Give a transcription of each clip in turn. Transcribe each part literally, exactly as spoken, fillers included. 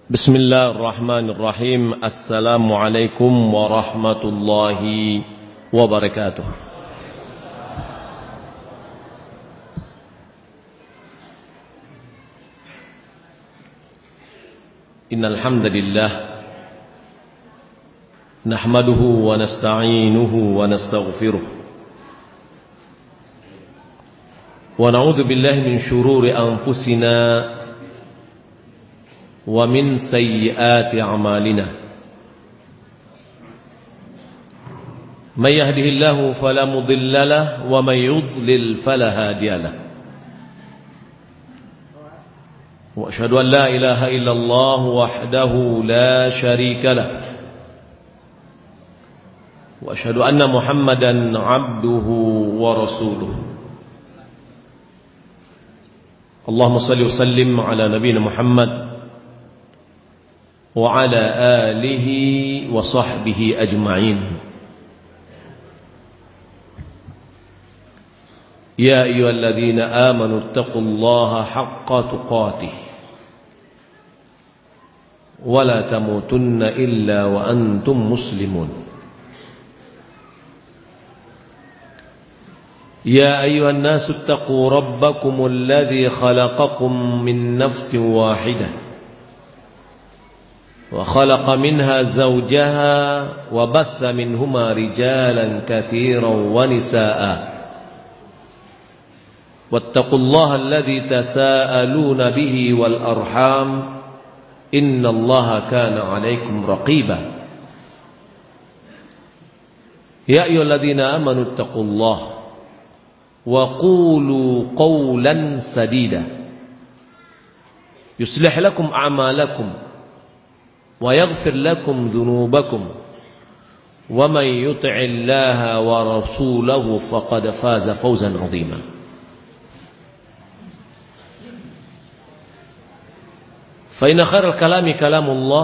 Bismillahirrahmanirrahim. Assalamualaikum warahmatullahi wabarakatuh. Innal hamdalillah nahmaduhu wa nasta'inuhu wa nastaghfiruh wa na'udzu billahi min shururi anfusina wa min sayyiati a'malina. May yahdihillahu fala mudilla lahu wa may yudlil fala hadiya lahu. Wa asyhadu an la ilaha illallah wahdahu la syarika lahu. Wa asyhadu anna Muhammadan 'abduhu wa rasuluh. Allahumma shalli wa sallim ala nabiyyina Muhammad wa ala alihi wa sahbihi ajma'in. Ya ayyuhalladzina amanu taqullaha haqqa tuqatih wa la tamutunna illa wa antum muslimun. Ya ayyuhan nasu taqu rabbakumul ladzi khalaqakum min nafsin wahidah وخلق منها زوجها وبث منهما رجالا كثيرا ونساء واتقوا الله الذي تساءلون به والأرحام إن الله كان عليكم رقيبا يا أيها الذين آمنوا اتقوا الله وقولوا قولا سديدا يصلح لكم أعمالكم ويغفر لكم ذنوبكم ومن يطع الله ورسوله فقد فاز فوزا عظيما. فإن خير الكلام كلام الله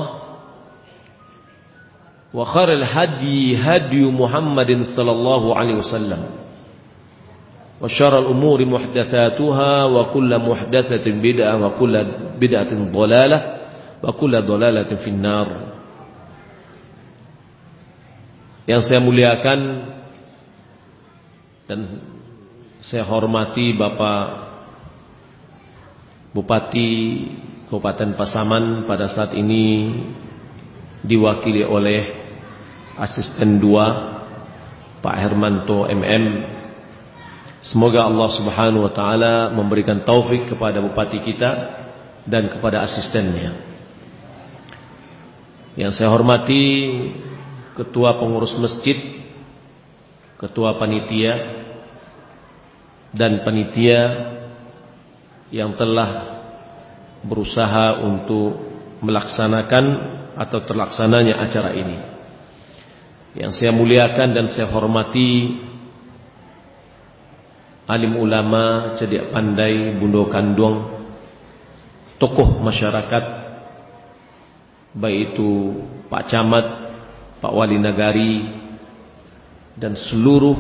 وخير الهدي هدي محمد صلى الله عليه وسلم وشر الأمور محدثاتها وكل محدثة بدعة وكل بدعة ضلالة wa kullu dhalalatin finnar. Yang saya muliakan dan saya hormati Bapak Bupati Kabupaten Pasaman pada saat ini diwakili oleh Asisten dua Pak Hermanto M M. Semoga Allah Subhanahu wa taala memberikan taufik kepada bupati kita dan kepada asistennya. Yang saya hormati Ketua Pengurus Masjid, Ketua Panitia, dan Panitia yang telah berusaha untuk melaksanakan atau terlaksananya acara ini. Yang saya muliakan dan saya hormati alim ulama, cerdik pandai, bundo kandung, tokoh masyarakat, baik itu Pak Camat, Pak Wali Nagari, dan seluruh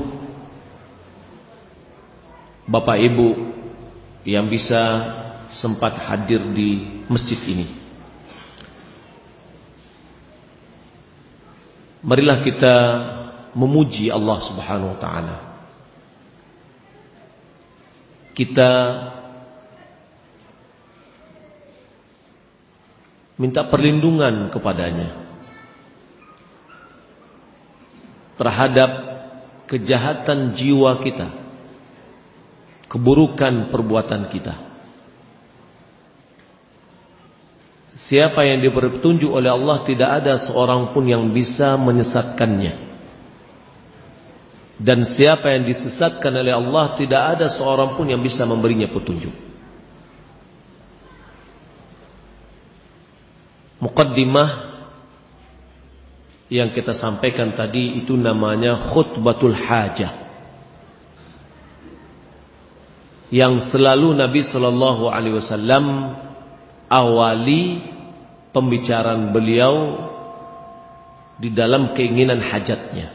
Bapak Ibu yang bisa sempat hadir di masjid ini. Marilah kita memuji Allah Subhanahu wa taala. Kita minta perlindungan kepadanya terhadap kejahatan jiwa kita, keburukan perbuatan kita. Siapa yang diberi petunjuk oleh Allah, tidak ada seorang pun yang bisa menyesatkannya. Dan siapa yang disesatkan oleh Allah, tidak ada seorang pun yang bisa memberinya petunjuk. Muqaddimah yang kita sampaikan tadi itu namanya khutbatul hajah, yang selalu Nabi sallallahu alaihi wasallam awali pembicaraan beliau di dalam keinginan hajatnya.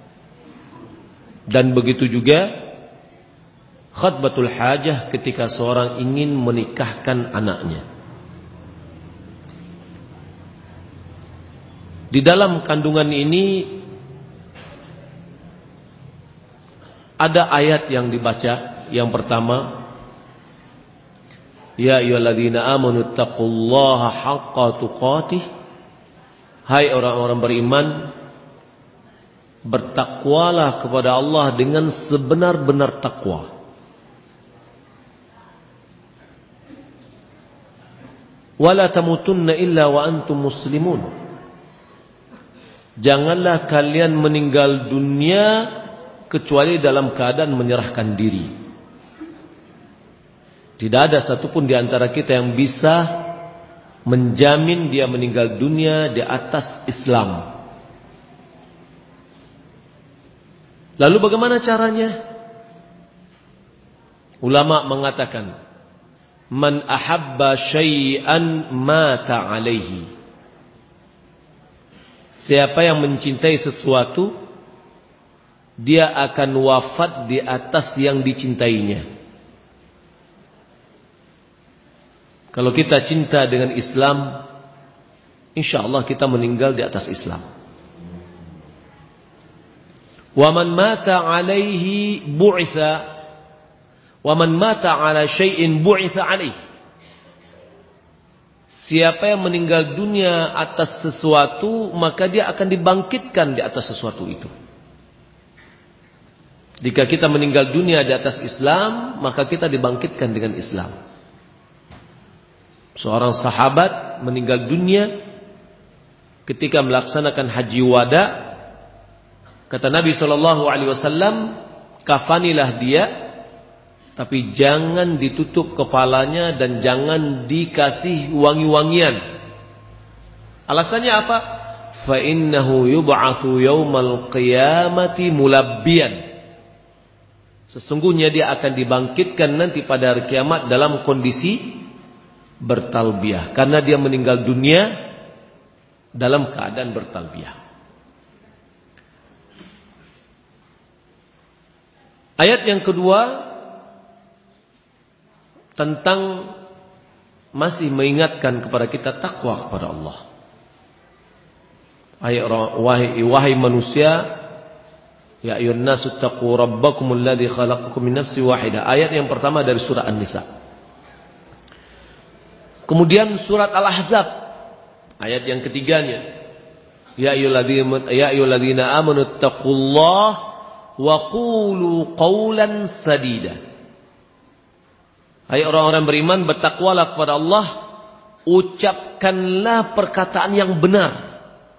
Dan begitu juga khutbatul hajah ketika seorang ingin menikahkan anaknya. Di dalam kandungan ini ada ayat yang dibaca. Yang pertama, ya ayyuhalladzina amanu taqullaha haqqa tuqatih. Hai orang-orang beriman, bertakwalah kepada Allah dengan sebenar-benar takwa. Wala tamutunna illa wa antum muslimun. Janganlah kalian meninggal dunia kecuali dalam keadaan menyerahkan diri. Tidak ada satupun di antara kita yang bisa menjamin dia meninggal dunia di atas Islam. Lalu bagaimana caranya? Ulama mengatakan, man ahabba syai'an mata alaihi. Siapa yang mencintai sesuatu, dia akan wafat di atas yang dicintainya. Kalau kita cinta dengan Islam, insya Allah kita meninggal di atas Islam. Wa man mata alaihi bu'itha, wa man mata ala syai'in bu'itha alaihi. Siapa yang meninggal dunia atas sesuatu, maka dia akan dibangkitkan di atas sesuatu itu. Jika kita meninggal dunia di atas Islam, maka kita dibangkitkan dengan Islam. Seorang sahabat meninggal dunia ketika melaksanakan haji wada. Kata Nabi shallallahu alaihi wasallam, kafanilah dia, tapi jangan ditutup kepalanya dan jangan dikasih wangi-wangian. Alasannya apa? Fa innahu yub'atsu yaumal qiyamati mulabbiyan. Sesungguhnya dia akan dibangkitkan nanti pada hari kiamat dalam kondisi bertalbiyah, karena dia meninggal dunia dalam keadaan bertalbiyah. Ayat yang kedua tentang masih mengingatkan kepada kita takwa kepada Allah. Ayat wahai, wahai manusia, ya ayyuhan nasu taqu rabbakumul ladzi khalaqakum min nafsin wahidah. Ayat yang pertama dari surah An-Nisa. Kemudian surat Al-Ahzab ayat yang ketiganya, ya ayyuhalladzina ya ayyuhalladzina amanu taqullaha wa qulu qawlan sadida. Hai orang-orang beriman, bertakwalah kepada Allah, ucapkanlah perkataan yang benar.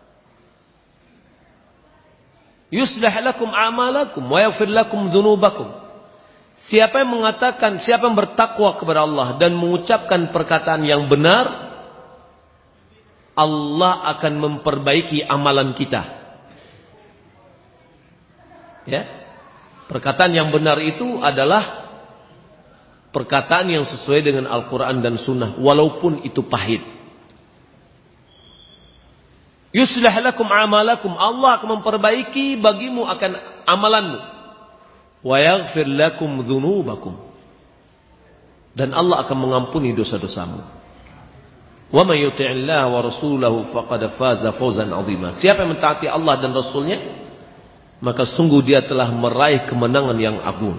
Yuslih lakum a'malakum wa yaghfir lakum dzunubakum. Siapa yang mengatakan, siapa yang bertakwa kepada Allah dan mengucapkan perkataan yang benar, Allah akan memperbaiki amalan kita. Ya. Perkataan yang benar itu adalah perkataan yang sesuai dengan Al-Quran dan Sunnah, walaupun itu pahit. Yuslih lakum a'malakum. Allah akan memperbaiki bagimu akan amalanmu. Wa yaghfir lakum dzunubakum. Dan Allah akan mengampuni dosa-dosamu. Wa may yuti'illaha wa rasulahu faqad faza fawzan 'azima. Siapa yang mentaati Allah dan Rasulnya, maka sungguh dia telah meraih kemenangan yang agung.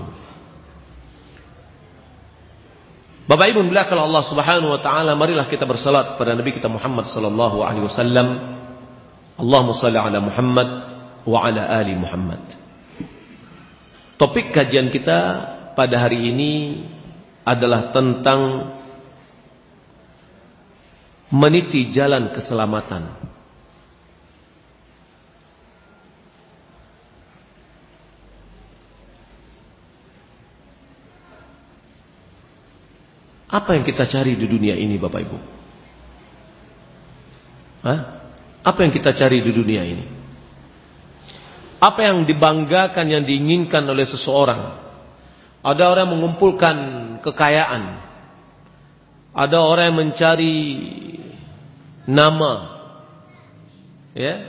Bapak Ibu belakang Allah Subhanahu wa taala, marilah kita bersalat pada Nabi kita Muhammad sallallahu alaihi wasallam. Allahumma shalli ala Muhammad wa ala ali Muhammad. Topik kajian kita pada hari ini adalah tentang meniti jalan keselamatan. Apa yang kita cari di dunia ini, Bapak Ibu? Hah? Apa yang kita cari di dunia ini? Apa yang dibanggakan, yang diinginkan oleh seseorang? Ada orang yang mengumpulkan kekayaan. Ada orang yang mencari nama. Ya.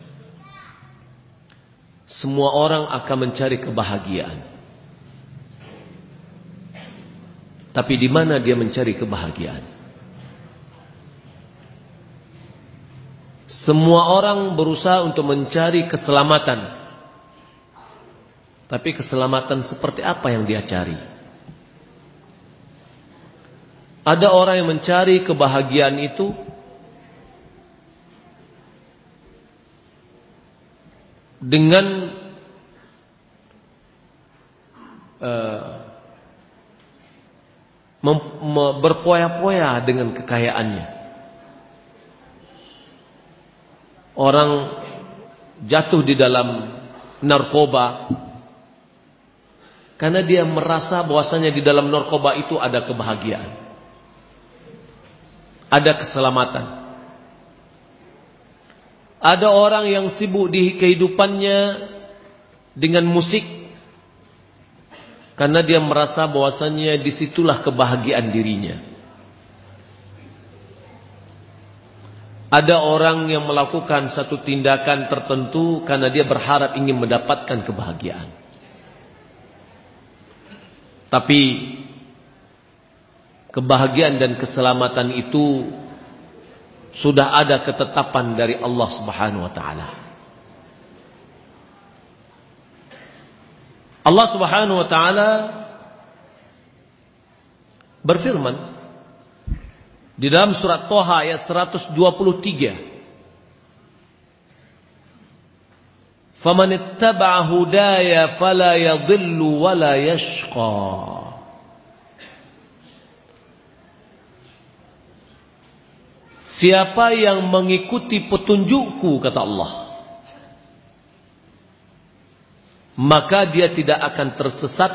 Semua orang akan mencari kebahagiaan. Tapi di mana dia mencari kebahagiaan? Semua orang berusaha untuk mencari keselamatan. Tapi keselamatan seperti apa yang dia cari? Ada orang yang mencari kebahagiaan itu dengan uh, berpoya-poya dengan kekayaannya. Orang jatuh di dalam narkoba karena dia merasa bahwasanya di dalam narkoba itu ada kebahagiaan, ada keselamatan. Ada orang yang sibuk di kehidupannya dengan musik karena dia merasa bahwasanya disitulah kebahagiaan dirinya. Ada orang yang melakukan satu tindakan tertentu karena dia berharap ingin mendapatkan kebahagiaan. Tapi kebahagiaan dan keselamatan itu sudah ada ketetapan dari Allah Subhanahu wa taala. Allah Subhanahu wa taala berfirman di dalam surat Toha ayat seratus dua puluh tiga. Faman ittaba'a hudaya fala yadhillu wa la yashqa. Siapa yang mengikuti petunjukku, kata Allah, maka dia tidak akan tersesat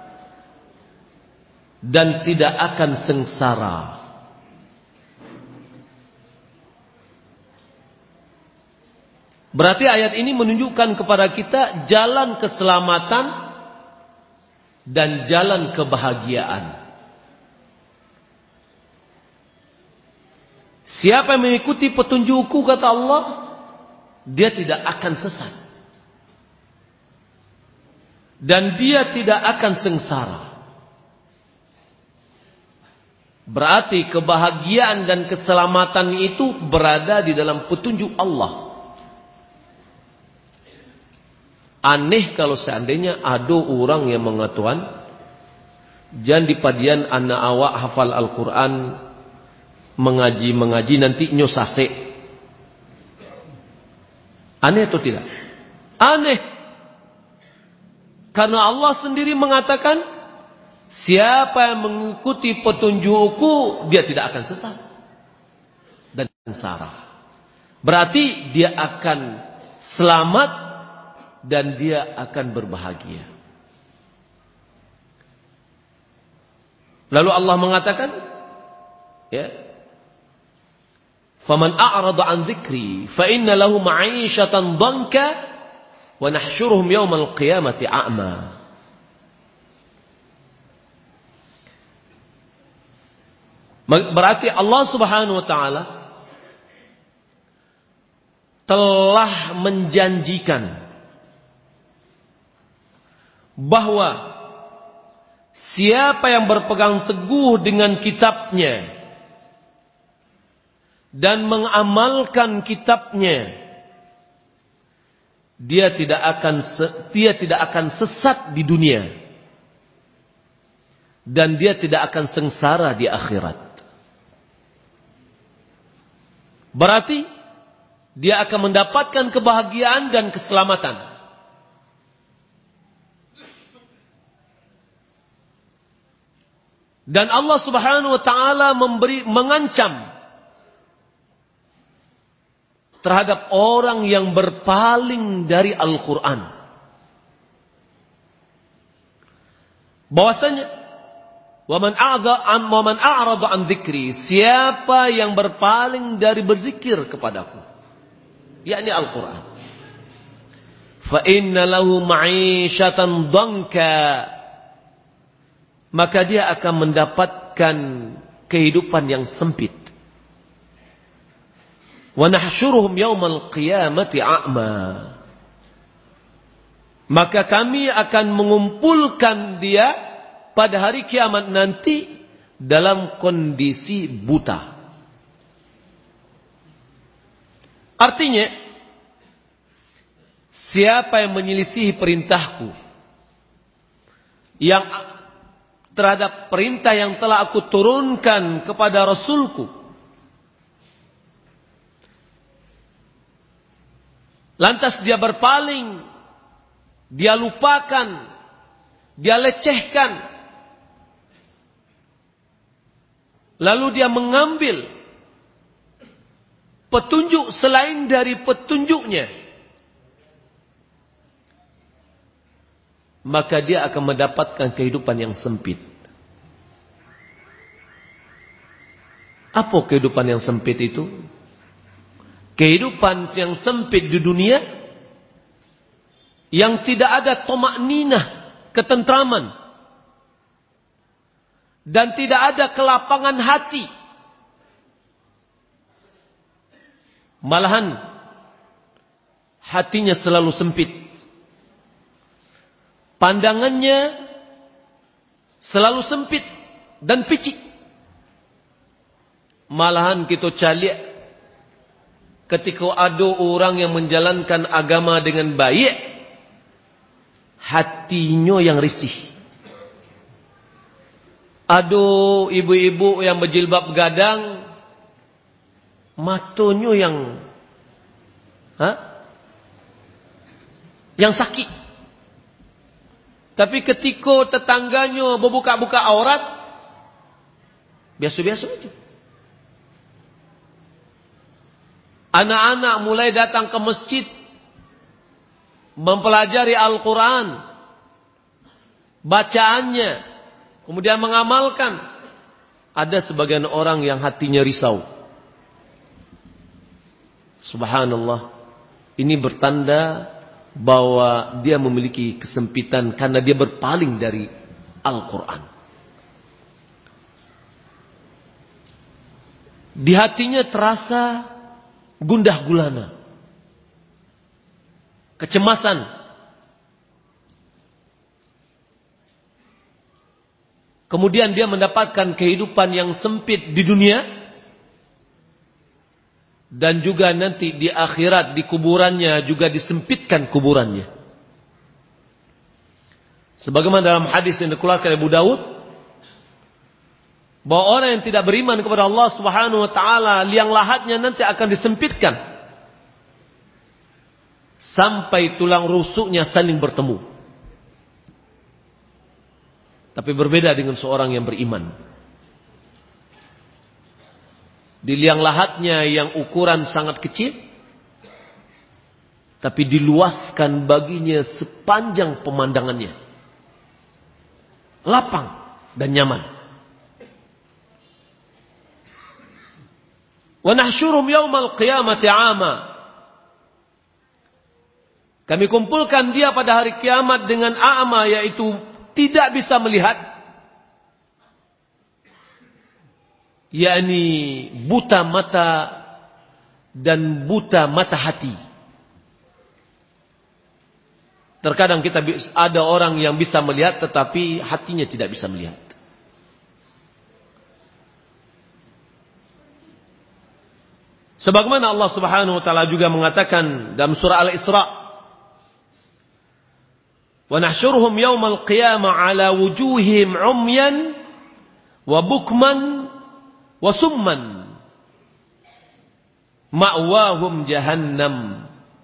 dan tidak akan sengsara. Berarti ayat ini menunjukkan kepada kita jalan keselamatan dan jalan kebahagiaan. Siapa yang mengikuti petunjukku, kata Allah, dia tidak akan sesat dan dia tidak akan sengsara. Berarti kebahagiaan dan keselamatan itu berada di dalam petunjuk Allah. Aneh kalau seandainya ada orang yang mengatakan, jangan dipadian anak awak hafal Al-Quran, mengaji-mengaji nanti nyosase. Aneh atau tidak? Aneh. Karena Allah sendiri mengatakan, siapa yang mengikuti petunjukku, dia tidak akan sesat dan sengsara. Berarti dia akan selamat dan dia akan berbahagia. Lalu Allah mengatakan, ya, faman a'rada an dzikri fa inna lahu ma'ishatan dhanka wa nahsyuruhum yaumal qiyamati a'ma. Berarti Allah Subhanahu wa taala telah menjanjikan bahwa siapa yang berpegang teguh dengan kitabnya dan mengamalkan kitabnya, dia tidak akan dia tidak akan sesat di dunia dan dia tidak akan sengsara di akhirat. Berarti dia akan mendapatkan kebahagiaan dan keselamatan. Dan Allah Subhanahu wa taala memberi mengancam terhadap orang yang berpaling dari Al-Qur'an. Bahwasanya waman a'dha an waman a'rada an dzikri, siapa yang berpaling dari berzikir kepadaku, yakni Al-Qur'an, fa inna lahu ma'isyatan dhanka, maka dia akan mendapatkan kehidupan yang sempit. Wa nahsyuruhum yaumal qiyamati a'ma, maka kami akan mengumpulkan dia pada hari kiamat nanti dalam kondisi buta. Artinya, siapa yang menyelisihi perintahku, yang terhadap perintah yang telah aku turunkan kepada Rasulku, lantas dia berpaling, dia lupakan, dia lecehkan, lalu dia mengambil petunjuk selain dari petunjuknya, maka dia akan mendapatkan kehidupan yang sempit. Apa kehidupan yang sempit itu? Kehidupan yang sempit di dunia, yang tidak ada tomakninah, ketentraman, dan tidak ada kelapangan hati. Malahan hatinya selalu sempit, pandangannya selalu sempit dan picik. Malahan kita calik ketika ada orang yang menjalankan agama dengan baik, hatinya yang risih. Ada ibu-ibu yang berjilbab gadang, matanya yang ha? yang sakit. Tapi ketika tetangganya berbuka-buka aurat, biasa-biasa aja. Anak-anak mulai datang ke masjid, mempelajari Al-Quran, bacaannya, kemudian mengamalkan. Ada sebagian orang yang hatinya risau. Subhanallah. Ini bertanda bahwa dia memiliki kesempitan karena dia berpaling dari Al-Quran. Di hatinya terasa gundah gulana, kecemasan, kemudian dia mendapatkan kehidupan yang sempit di dunia, dan juga nanti di akhirat, di kuburannya juga disempitkan kuburannya. Sebagaimana dalam hadis yang dikeluarkan oleh Abu Daud, bahwa orang yang tidak beriman kepada Allah Subhanahu wa taala, liang lahatnya nanti akan disempitkan sampai tulang rusuknya saling bertemu. Tapi berbeda dengan seorang yang beriman. Di liang lahatnya yang ukuran sangat kecil, tapi diluaskan baginya sepanjang pemandangannya, lapang dan nyaman. Wa nahsyurum yaumal qiyamati 'ama. Kami kumpulkan dia pada hari kiamat dengan a'ma, yaitu tidak bisa melihat, yakni buta mata dan buta mata hati. Terkadang kita ada orang yang bisa melihat tetapi hatinya tidak bisa melihat. Sebagaimana Allah Subhanahu wa taala juga mengatakan dalam surah Al-Isra, "Wa nahsyuruhum yaumal qiyamah 'ala wujuhihim 'umyan wa bukman wa summan ma'wahum jahannam."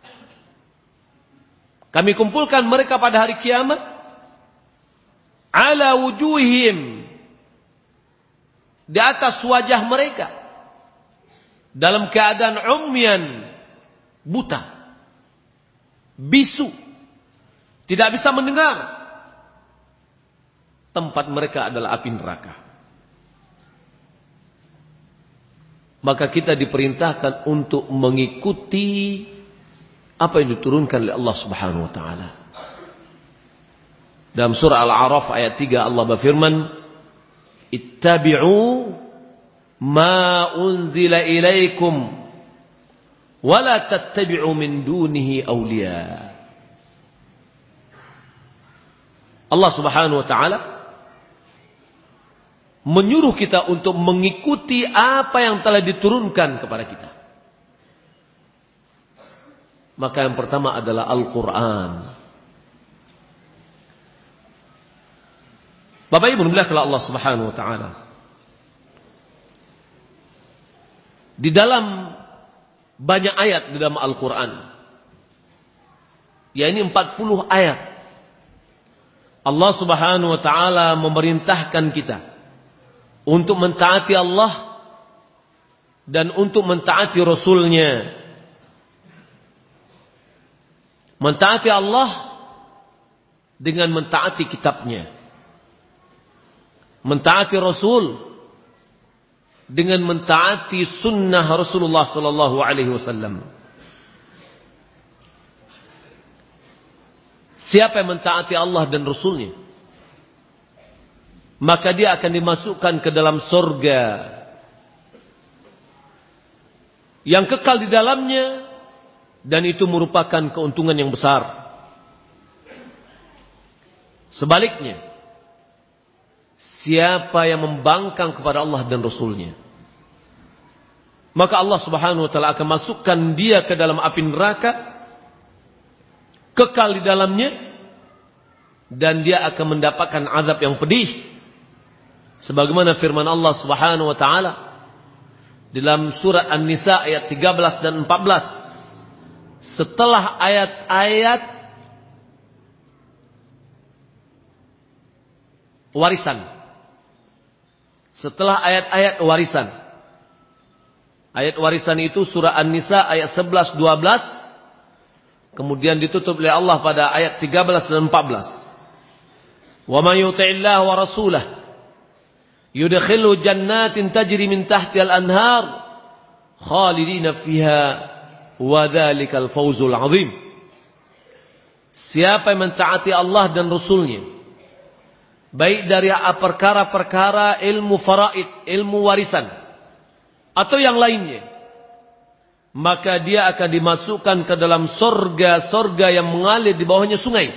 Kami kumpulkan mereka pada hari kiamat 'ala wujuhihim, di atas wajah mereka, dalam keadaan umyan, buta, bisu, tidak bisa mendengar. Tempat mereka adalah api neraka. Maka kita diperintahkan untuk mengikuti apa yang diturunkan oleh Allah Subhanahu wa taala. Dalam surah Al-A'raf ayat tiga Allah berfirman, "Ittabi'u ma unzila ilaikum wa la tattabi'u min dunihi awliya." Allah Subhanahu wa taala menyuruh kita untuk mengikuti apa yang telah diturunkan kepada kita. Maka yang pertama adalah Al-Quran. Bapak Ibu dimuliakan Allah Subhanahu wa taala. Di dalam banyak ayat di dalam Al-Quran, ya ini empat puluh ayat, Allah Subhanahu wa taala memerintahkan kita untuk mentaati Allah dan untuk mentaati Rasul-Nya. Mentaati Allah dengan mentaati kitabnya. Mentaati Rasul dengan mentaati sunnah Rasulullah sallallahu alaihi wasallam. Siapa yang mentaati Allah dan Rasul-Nya, maka dia akan dimasukkan ke dalam surga yang kekal di dalamnya, dan itu merupakan keuntungan yang besar. Sebaliknya, siapa yang membangkang kepada Allah dan Rasul-Nya, maka Allah Subhanahu wa taala akan masukkan dia ke dalam api neraka, kekal di dalamnya, dan dia akan mendapatkan azab yang pedih. Sebagaimana firman Allah Subhanahu wa taala dalam surat An-Nisa ayat tiga belas dan empat belas. Setelah ayat-ayat warisan. Setelah ayat-ayat warisan. Ayat warisan itu surah An-Nisa ayat sebelas dua belas. Kemudian ditutup oleh Allah pada ayat tiga belas dan empat belas. Wa may yuti'illah wa rasulah yudkhilu jannatin tajri min tahtiha al-anhar khalidina fiha wa dzalikal fawzul 'adzim. Siapa yang mentaati Allah dan Rasul-Nya, baik dari perkara-perkara ilmu faraid, ilmu warisan, atau yang lainnya, maka dia akan dimasukkan ke dalam surga-surga yang mengalir di bawahnya sungai,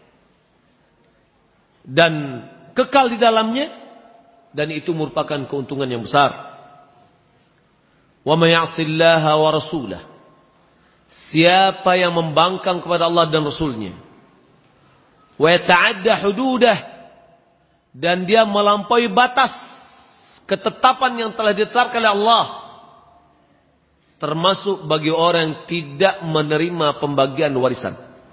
dan kekal di dalamnya, dan itu merupakan keuntungan yang besar. Wa may ya'sillaha wa rasulah, siapa yang membangkang kepada Allah dan Rasul-Nya, wa yata'adda hududah, dan dia melampaui batas ketetapan yang telah ditetapkan oleh Allah, termasuk bagi orang yang tidak menerima pembagian warisan,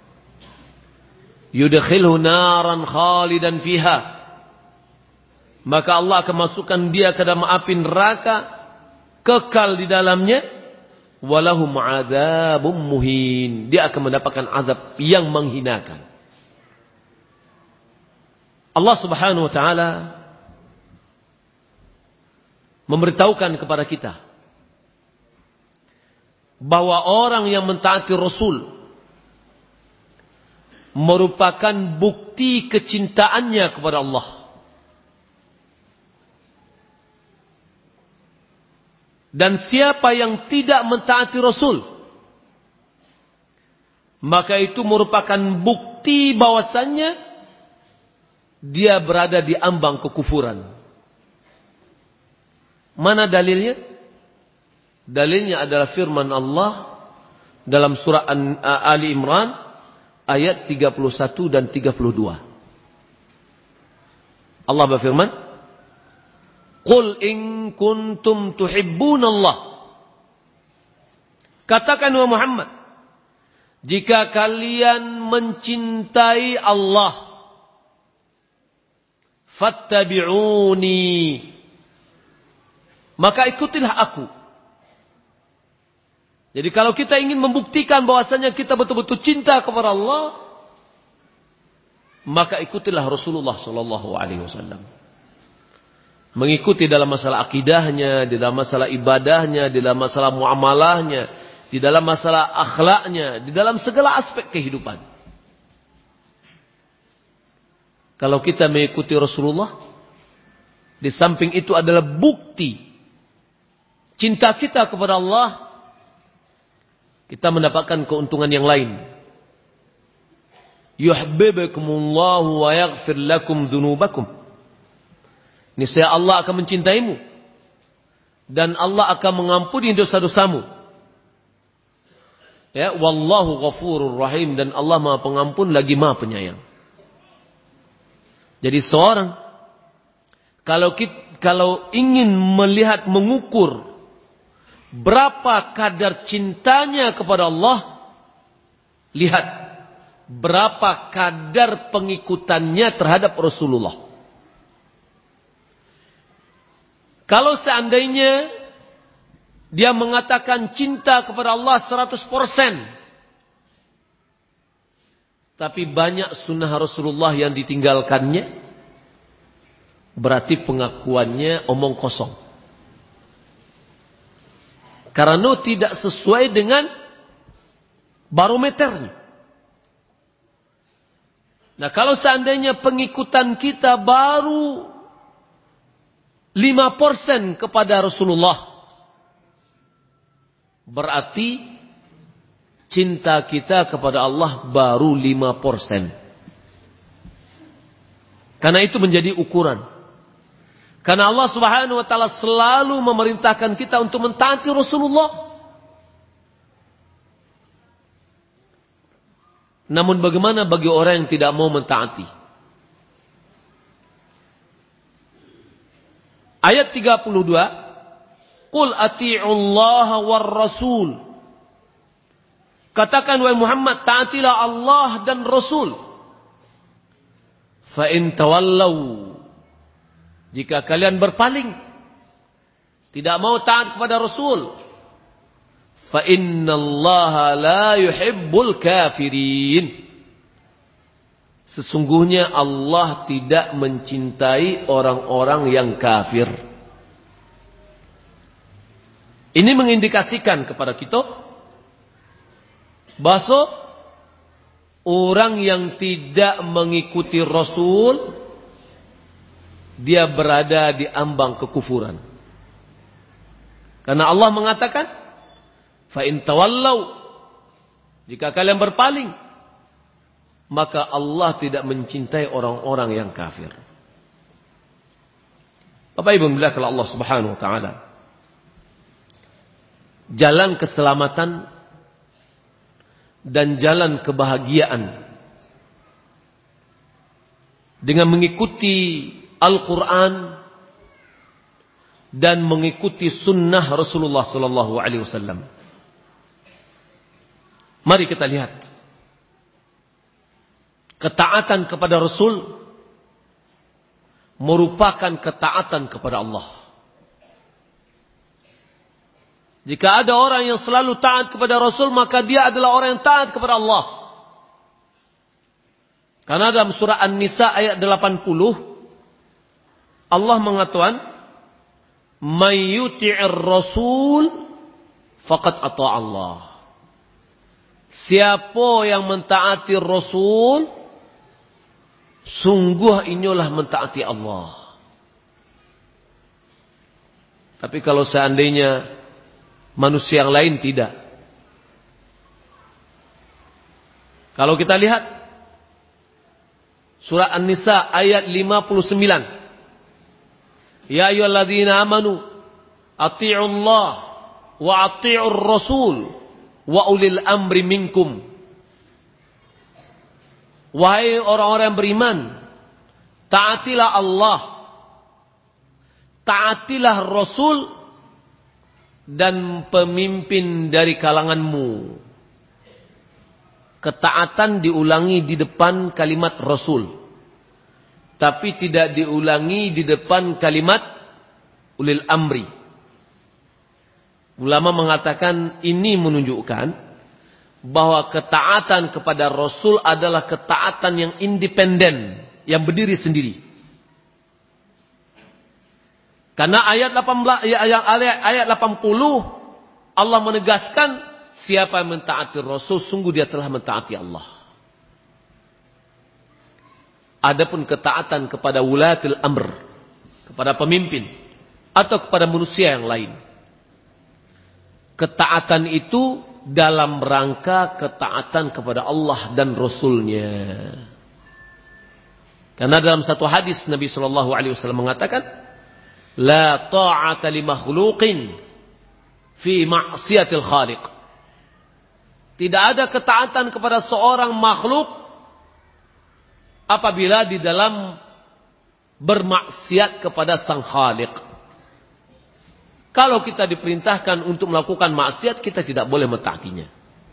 yudkhilhu naran khalidan fiha, maka Allah akan masukkan dia ke dalam api neraka, kekal di dalamnya, walahum adzabum muhin, dia akan mendapatkan azab yang menghinakan. Allah Subhanahu wa taala memberitahukan kepada kita bahwa orang yang mentaati Rasul merupakan bukti kecintaannya kepada Allah. Dan siapa yang tidak mentaati Rasul, maka itu merupakan bukti bahwasannya dia berada di ambang kekufuran. Mana dalilnya? Dalilnya adalah firman Allah dalam surah Ali Imran ayat tiga puluh satu dan tiga puluh dua. Allah berfirman, "Qul in kuntum tuhibbunallah." Katakan wahai Muhammad, jika kalian mencintai Allah, fattabi'uni, maka ikutilah aku. Jadi kalau kita ingin membuktikan bahwasanya kita betul-betul cinta kepada Allah, maka ikutilah Rasulullah sallallahu alaihi wasallam. Mengikuti dalam masalah akidahnya, di dalam masalah ibadahnya, di dalam masalah muamalahnya, di dalam masalah akhlaknya, di dalam segala aspek kehidupan. Kalau kita mengikuti Rasulullah, di samping itu adalah bukti cinta kita kepada Allah, kita mendapatkan keuntungan yang lain. Yuhibbukumullahu wa yaghfir lakum dzunubakum. Niscaya Allah akan mencintaimu dan Allah akan mengampuni dosa-dosamu. Ya, wallahu ghafurur rahim, dan Allah Maha Pengampun lagi Maha Penyayang. Jadi seorang kalau kita, kalau ingin melihat, mengukur berapa kadar cintanya kepada Allah, lihat berapa kadar pengikutannya terhadap Rasulullah. Kalau seandainya dia mengatakan cinta kepada Allah seratus persen, tapi banyak sunnah Rasulullah yang ditinggalkannya, berarti pengakuannya omong kosong. Karena tidak sesuai dengan barometernya. Nah, kalau seandainya pengikutan kita baru lima persen kepada Rasulullah, berarti cinta kita kepada Allah baru lima persen. Karena itu menjadi ukuran. Karena Allah Subhanahu wa taala selalu memerintahkan kita untuk mentaati Rasulullah. Namun bagaimana bagi orang yang tidak mau mentaati? Ayat tiga puluh dua, Qul ati'ullaha war rasul. Katakan wahai Muhammad, taatilah Allah dan Rasul. Fa in tawallau, jika kalian berpaling, tidak mau taat kepada Rasul, fa innallaha la yuhibbul kafirin. Sesungguhnya Allah tidak mencintai orang-orang yang kafir. Ini mengindikasikan kepada kita bahwa orang yang tidak mengikuti Rasul, dia berada di ambang kekufuran. Karena Allah mengatakan, fa in tawallau, jika kalian berpaling, maka Allah tidak mencintai orang-orang yang kafir. Bapak Ibu bilang kalau Allah Subhanahu wa taala, jalan keselamatan dan jalan kebahagiaan dengan mengikuti Al-Quran dan mengikuti sunnah Rasulullah sallallahu alaihi wasallam. Mari kita lihat ketaatan kepada Rasul merupakan ketaatan kepada Allah. Jika ada orang yang selalu taat kepada Rasul, maka dia adalah orang yang taat kepada Allah. Karena dalam surah An-Nisa ayat delapan puluh, Allah mengatakan, "May yuti'ir rasul faqad ata' Allah." Siapa yang mentaati Rasul, sungguh inilah mentaati Allah. Tapi kalau seandainya manusia yang lain tidak. Kalau kita lihat surah An-Nisa ayat lima puluh sembilan. Ya ayyuhalladzina amanu atti'ullah wa atti'ur rasul wa ulil amri minkum. Wahai orang-orang yang beriman, taatilah Allah, taatilah Rasul dan pemimpin dari kalanganmu. Ketaatan diulangi di depan kalimat Rasul, tapi tidak diulangi di depan kalimat ulil amri. Ulama mengatakan ini menunjukkan bahwa ketaatan kepada Rasul adalah ketaatan yang independen, yang berdiri sendiri. Karena ayat delapan belas, ayat, ayat delapan puluh Allah menegaskan siapa yang mentaati Rasul sungguh dia telah mentaati Allah. Adapun ketaatan kepada wulatil amr, kepada pemimpin atau kepada manusia yang lain, ketaatan itu dalam rangka ketaatan kepada Allah dan Rasulnya. Karena dalam satu hadis Nabi shallallahu alaihi wasallam mengatakan, la ta'ata li makhluqin fi ma'siyatil khaliq. Tidak ada ketaatan kepada seorang makhluk apabila di dalam bermaksiat kepada Sang Khaliq. Kalau kita diperintahkan untuk melakukan maksiat, kita tidak boleh mentaatinya.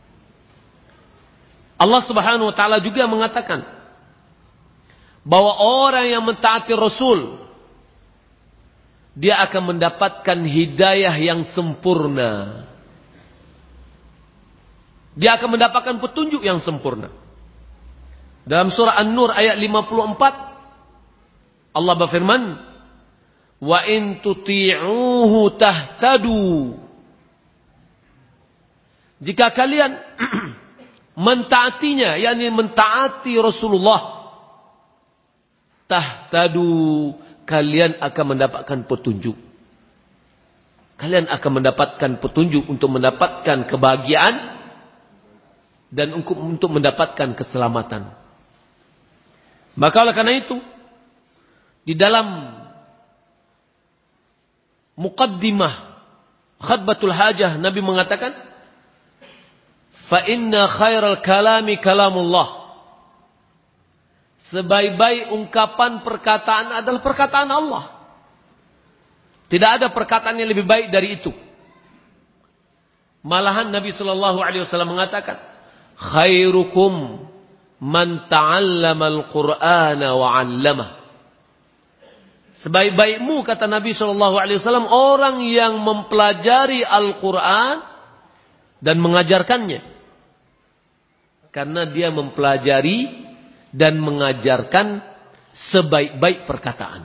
Allah Subhanahu wa taala juga mengatakan bahwa orang yang mentaati Rasul, dia akan mendapatkan hidayah yang sempurna. Dia akan mendapatkan petunjuk yang sempurna. Dalam surah An-Nur ayat lima puluh empat, Allah berfirman, "Wa in tuti'uhu tahtadu." Jika kalian mentaatinya, yakni mentaati Rasulullah, tahtadu, kalian akan mendapatkan petunjuk. Kalian akan mendapatkan petunjuk untuk mendapatkan kebahagiaan dan untuk, untuk mendapatkan keselamatan. Maka oleh karena itu, di dalam muqaddimah khutbatul hajah, Nabi mengatakan, fa inna khairal kalami kalamullah. Sebaik-baik ungkapan perkataan adalah perkataan Allah. Tidak ada perkataan yang lebih baik dari itu. Malahan Nabi sallallahu alaihi wasallam mengatakan, khairukum man ta'allama al-Qur'ana wa 'allamah. Sebaik-baikmu, kata Nabi sallallahu alaihi wasallam, orang yang mempelajari Al-Qur'an dan mengajarkannya. Karena dia mempelajari dan mengajarkan sebaik-baik perkataan.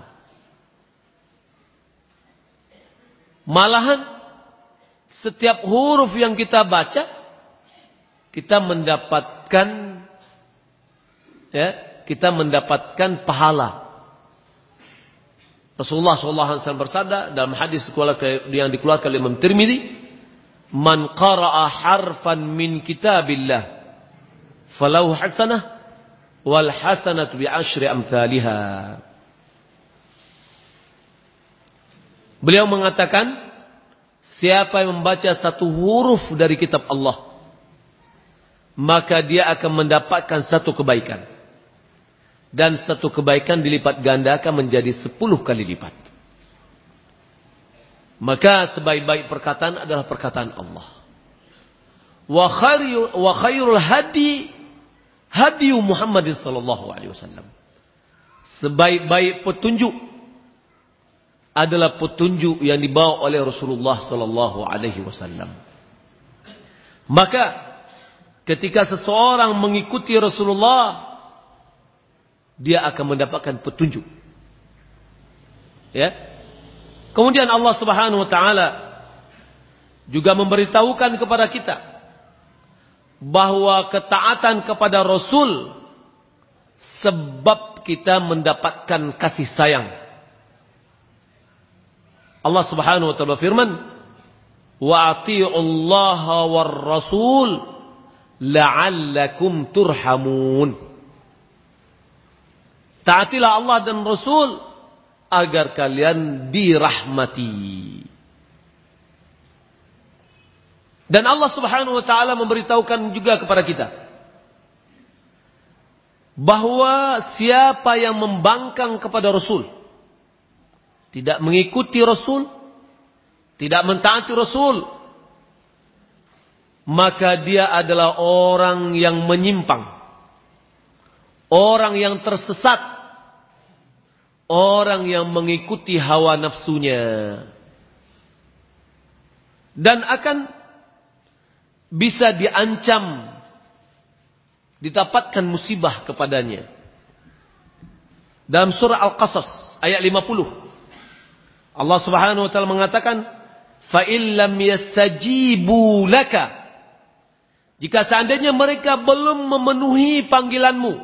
Malahan setiap huruf yang kita baca, kita mendapatkan ya, kita mendapatkan pahala. Rasulullah sallallahu alaihi wasallam bersabda dalam hadis yang dikeluarkan oleh Imam Tirmidzi, "Man qara'a harfan min kitabillah falahu hasanah wal hasanatu bi asyri amsalihha." Beliau mengatakan, siapa yang membaca satu huruf dari kitab Allah, maka dia akan mendapatkan satu kebaikan. Dan satu kebaikan dilipat gandakan menjadi sepuluh kali lipat. Maka sebaik-baik perkataan adalah perkataan Allah. Wa khairul, wa khairul hadi hadi Muhammad sallallahu alaihi wasallam. Sebaik-baik petunjuk adalah petunjuk yang dibawa oleh Rasulullah sallallahu alaihi wasallam. Maka ketika seseorang mengikuti Rasulullah, dia akan mendapatkan petunjuk. Ya. Kemudian Allah Subhanahu wa taala juga memberitahukan kepada kita bahwa ketaatan kepada Rasul sebab kita mendapatkan kasih sayang. Allah Subhanahu wa taala berfirman, "Wa atii'ullaha war rasul la'allakum turhamun." Taatilah Allah dan Rasul agar kalian dirahmati. Dan Allah Subhanahu wa taala memberitahukan juga kepada kita bahwa siapa yang membangkang kepada Rasul, tidak mengikuti Rasul, tidak mentaati Rasul, maka dia adalah orang yang menyimpang, orang yang tersesat, orang yang mengikuti hawa nafsunya, dan akan bisa diancam, didapatkan musibah kepadanya. Dalam surah Al-Qasas ayat lima puluh, Allah Subhanahu wa taala mengatakan, "Fa illam yastajibu laka." Jika seandainya mereka belum memenuhi panggilanmu,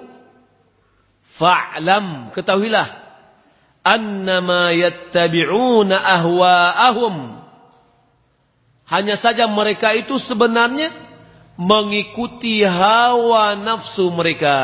fa'lam, ketahuilah, annama yattabi'una ahwa'ahum. Hanya saja mereka itu sebenarnya mengikuti hawa nafsu mereka.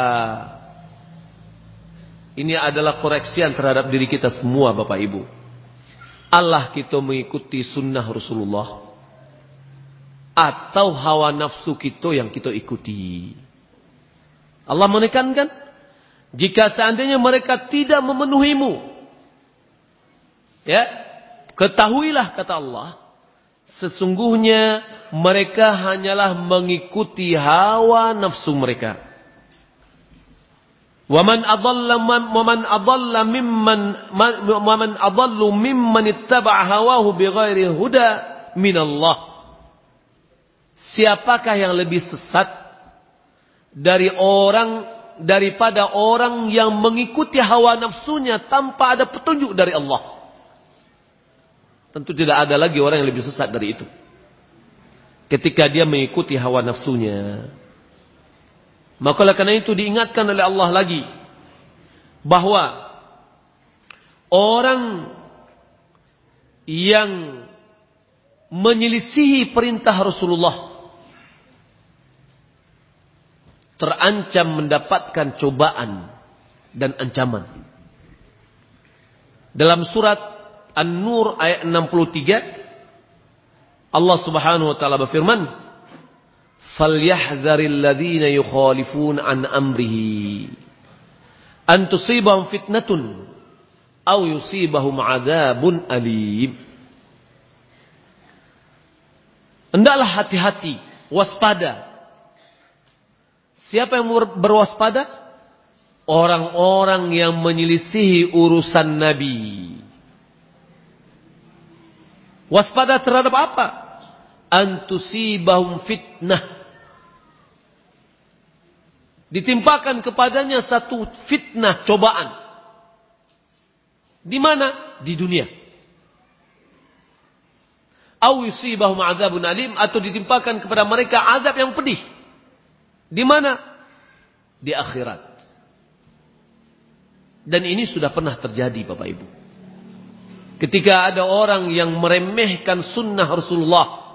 Ini adalah koreksian terhadap diri kita semua, Bapak Ibu. Allah kita mengikuti sunnah Rasulullah. atau hawa nafsu kita yang kita ikuti. Allah menekankan, jika seandainya mereka tidak memenuhimu, ya, ketahuilah kata Allah, sesungguhnya mereka hanyalah mengikuti hawa nafsu mereka. Waman adalla waman adalla mimman waman adallu mimman ittaba'a hawahu bighairi huda minallah. Siapakah yang lebih sesat dari orang daripada orang yang mengikuti hawa nafsunya tanpa ada petunjuk dari Allah? Tentu tidak ada lagi orang yang lebih sesat dari itu. Ketika dia mengikuti hawa nafsunya. Maka oleh karena itu diingatkan oleh Allah lagi bahwa orang yang menyelisihi perintah Rasulullah terancam mendapatkan cobaan dan ancaman. Dalam surat An-Nur ayat enam puluh tiga, Allah Subhanahu wa taala berfirman, "Falyahdzaril ladzina yukhalifuna an amrihi an tusibahum fitnatun aw yusibahum adzabun alim." Hendaklah hati-hati, waspada. Siapa yang berwaspada? Orang-orang yang menyelisihi urusan Nabi. Waspada terhadap apa? Antusibahum fitnah. Ditimpakan kepadanya satu fitnah, cobaan. Di mana? Di dunia. Aw yusibahum adzabun alim, atau ditimpakan kepada mereka azab yang pedih. Di mana? Di akhirat. Dan ini sudah pernah terjadi Bapak Ibu. Ketika ada orang yang meremehkan sunnah Rasulullah.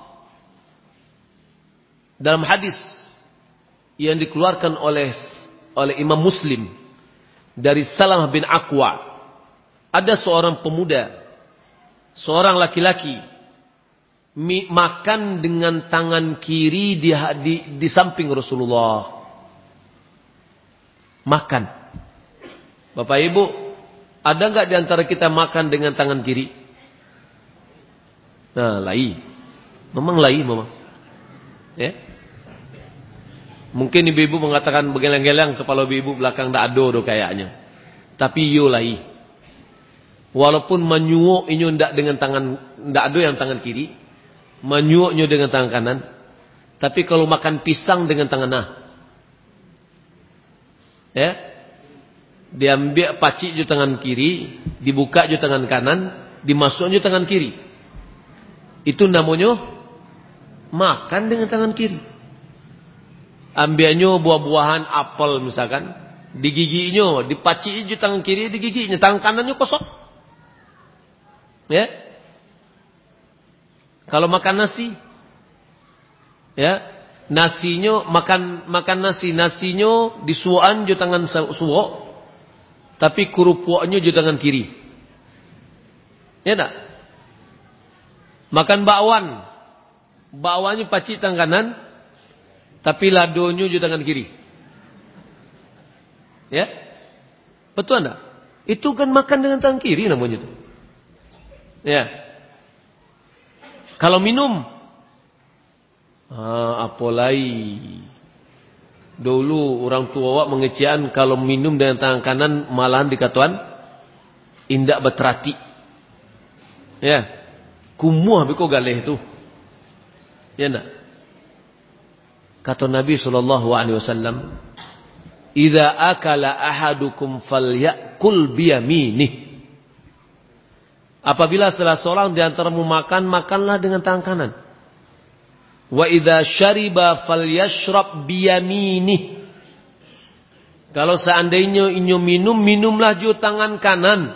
Dalam hadis yang dikeluarkan oleh oleh Imam Muslim dari Salamah bin Aqwa, ada seorang pemuda, seorang laki-laki makan dengan tangan kiri di, di, di samping Rasulullah. Makan. Bapak Ibu, ada enggak di antara kita makan dengan tangan kiri? Nah, lai. Memang lai, memang. Ya. Mungkin ibu-ibu mengatakan begeleng-geleng kepala ibu belakang ndak ado do kayaknya. Tapi yo lai. Walaupun menyuok inyo ndak dengan tangan ndak ado yang tangan kiri, menyuoknya dengan tangan kanan. Tapi kalau makan pisang dengan tangan nah. Ya. Diambil pacik ju tangan kiri, dibuka ju tangan kanan, dimasukkan ju tangan kiri. Itu namanya makan dengan tangan kiri. Ambilnya buah-buahan apel misalkan, digiginya, dipacik ju tangan kiri, digiginya, tangan kanannya kosong. Ya. Kalau makan nasi, ya, nasinya makan makan nasi, nasinya disuan ju tangan suwok, tapi kerupuknya ju tangan kiri. Ya tak? Makan bakwan, bakwannya pacik tangan kanan, tapi ladonya ju tangan kiri. Ya? Betul enggak? Itu kan makan dengan tangan kiri namanya itu. Ya. Kalau minum, ah, apolai. Dulu orang tua awak mengecian kalau minum dengan tangan kanan malahan dikatuan indak berterati. Ya. Kumuh biko galeh tu. Ya enggak? Kata Nabi sallallahu alaihi wasallam, "Idza akala ahadukum falyakul biyaminih." Apabila salah seorang di antaramu makan, makanlah dengan tangan kanan. Wa idza syariba falyashrab biyaminih. Kalau seandainya inyo minum, minumlah juga tangan kanan.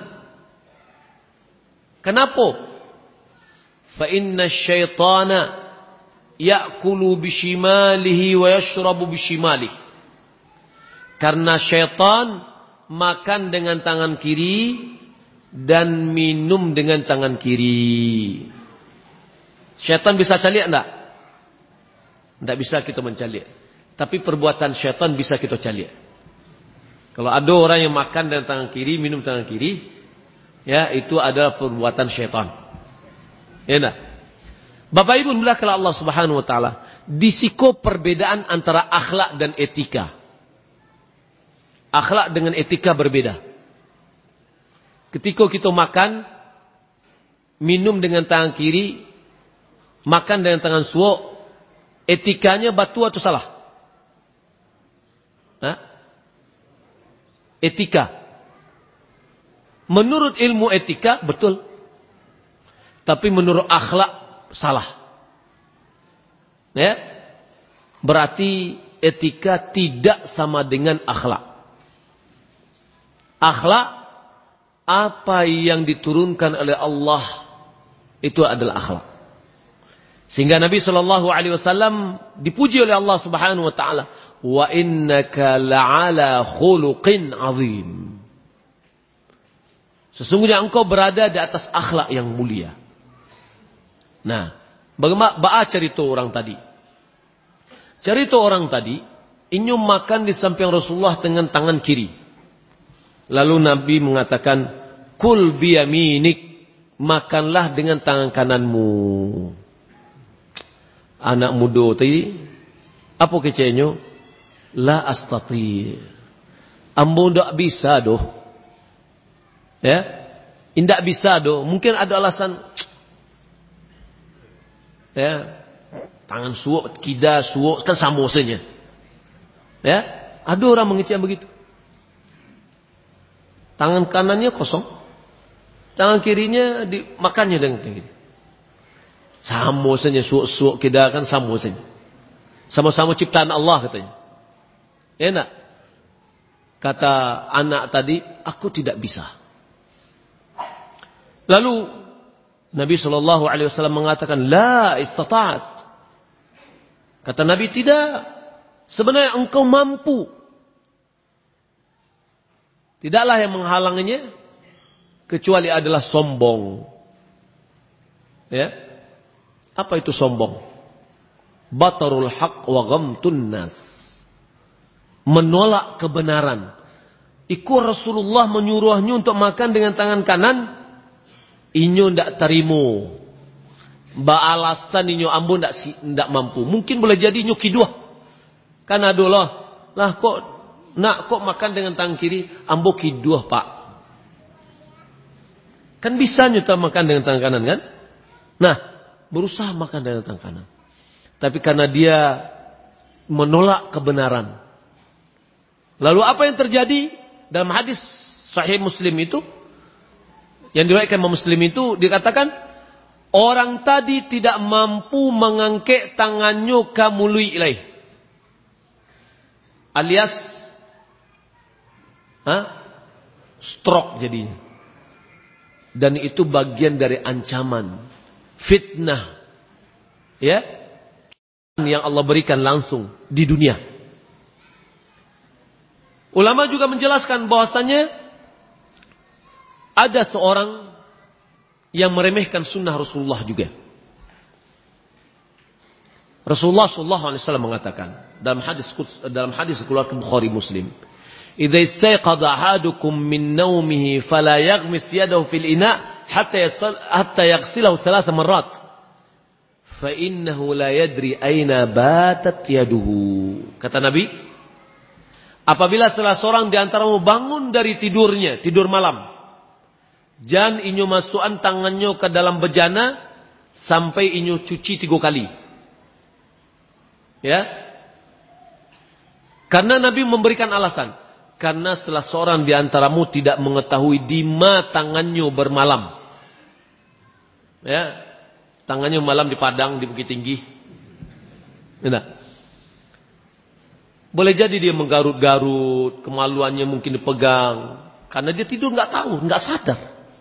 Kenapa? Fa inna syaitana ya'kulu bishimalihi wa yashrabu bishimalihi. Karena syaitan makan dengan tangan kiri dan minum dengan tangan kiri. Syaitan bisa caliak enggak? Tidak bisa kita mencari. Tapi perbuatan syaitan bisa kita cari. Kalau ada orang yang makan dengan tangan kiri, minum tangan kiri, ya itu adalah perbuatan syaitan. Ya nah. Bapak Ibu mulakan Allah Subhanahu wa taala, disiko perbedaan antara akhlak dan etika. Akhlak dengan etika berbeda. Ketika kita makan, minum dengan tangan kiri, makan dengan tangan suwok, etikanya batu atau salah? Hah? Etika. Menurut ilmu etika betul. Tapi menurut akhlak salah. Ya? Berarti etika tidak sama dengan akhlak. Akhlak apa yang diturunkan oleh Allah itu adalah akhlak. Sehingga Nabi Shallallahu Alaihi Wasallam dipuji oleh Allah Subhanahu Wa Taala. Wa innaka la'ala khuluqin azim. Sesungguhnya engkau berada di atas akhlak yang mulia. Nah, bagaimana ba'a cerita orang tadi? Cerita orang tadi, inyum makan di samping Rasulullah dengan tangan kiri. Lalu Nabi mengatakan, kul biyaminik, makanlah dengan tangan kananmu. Anak muda tadi, apa kecenya? La astati. Ambo ndak bisa doh. Ya? Indak bisa doh. Mungkin ada alasan. Ya. Tangan suwok, kida suwok kan sama saja. Ya? Ada orang mengecam begitu. Tangan kanannya kosong. Tangan kirinya dimakannya dengan kiri. Sama saja suwok-suwok kida kan sama saja. Sama-sama ciptaan Allah katanya. Enak. Kata anak tadi, aku tidak bisa. Lalu Nabi Shallallahu Alaihi Wasallam mengatakan, la istata'at. Kata Nabi, tidak. Sebenarnya engkau mampu. Tidaklah yang menghalanginya kecuali adalah sombong. Ya. Apa itu sombong? Batarul haq wa ghamtun nas. Menolak kebenaran. Iku Rasulullah menyuruhnya untuk makan dengan tangan kanan. Inyo ndak terima. Ba alasan inyo ambo ndak ndak mampu. Mungkin boleh jadi inyo kiduah. Kan adolah. Lah kok nak kok makan dengan tangan kiri, ambo kiduah, Pak. Kan bisa nyuta makan dengan tangan kanan kan? Nah, berusaha makan dengan tangan kanan. Tapi karena dia menolak kebenaran. Lalu apa yang terjadi dalam hadis Sahih Muslim itu, yang diriwayatkan Muslim itu dikatakan orang tadi tidak mampu mengangkat tangannya ke mului ilaih, alias ha? stroke jadinya. Dan itu bagian dari ancaman fitnah, ya, yang Allah berikan langsung di dunia. Ulama juga menjelaskan bahwasanya ada seorang yang meremehkan sunnah Rasulullah juga. Rasulullah Shallallahu Alaihi Wasallam mengatakan dalam hadis dalam hadis keluarga Bukhari Muslim, "Idza istayqadha ahadukum min naumihi fala yaghmis yadahu fil ina hatta yasal hatta yaghsilahu thalath marrat, fa innahu la yadri aina batat yaduhu." Kata Nabi, apabila salah seorang di antaramu bangun dari tidurnya, tidur malam, jangan inyo masukkan tangannya ke dalam bejana sampai inyo cuci tiga kali. Ya. Karena Nabi memberikan alasan. Karena salah seorang di antaramu tidak mengetahui di mana tangannya bermalam. Ya. Tangannya malam di padang, di Bukit Tinggi. Nah. Boleh jadi dia menggarut-garut, kemaluannya mungkin dipegang. Karena dia tidur nggak tahu, nggak sadar.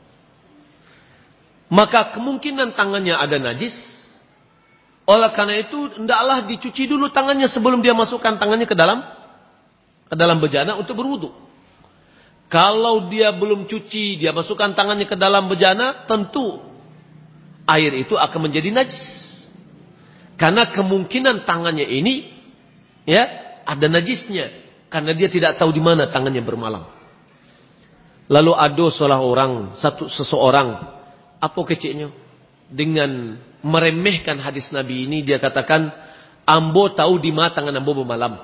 Maka kemungkinan tangannya ada najis. Oleh karena itu, hendaklah dicuci dulu tangannya sebelum dia masukkan tangannya ke dalam ke dalam bejana untuk berwudu. Kalau dia belum cuci, dia masukkan tangannya ke dalam bejana, tentu air itu akan menjadi najis. Karena kemungkinan tangannya ini ya ada najisnya, karena dia tidak tahu di mana tangannya bermalam. Lalu ada salah orang, satu seseorang, apa keciknya? Dengan meremehkan hadis Nabi ini, dia katakan, ambo tahu di mana tangan ambo bermalam.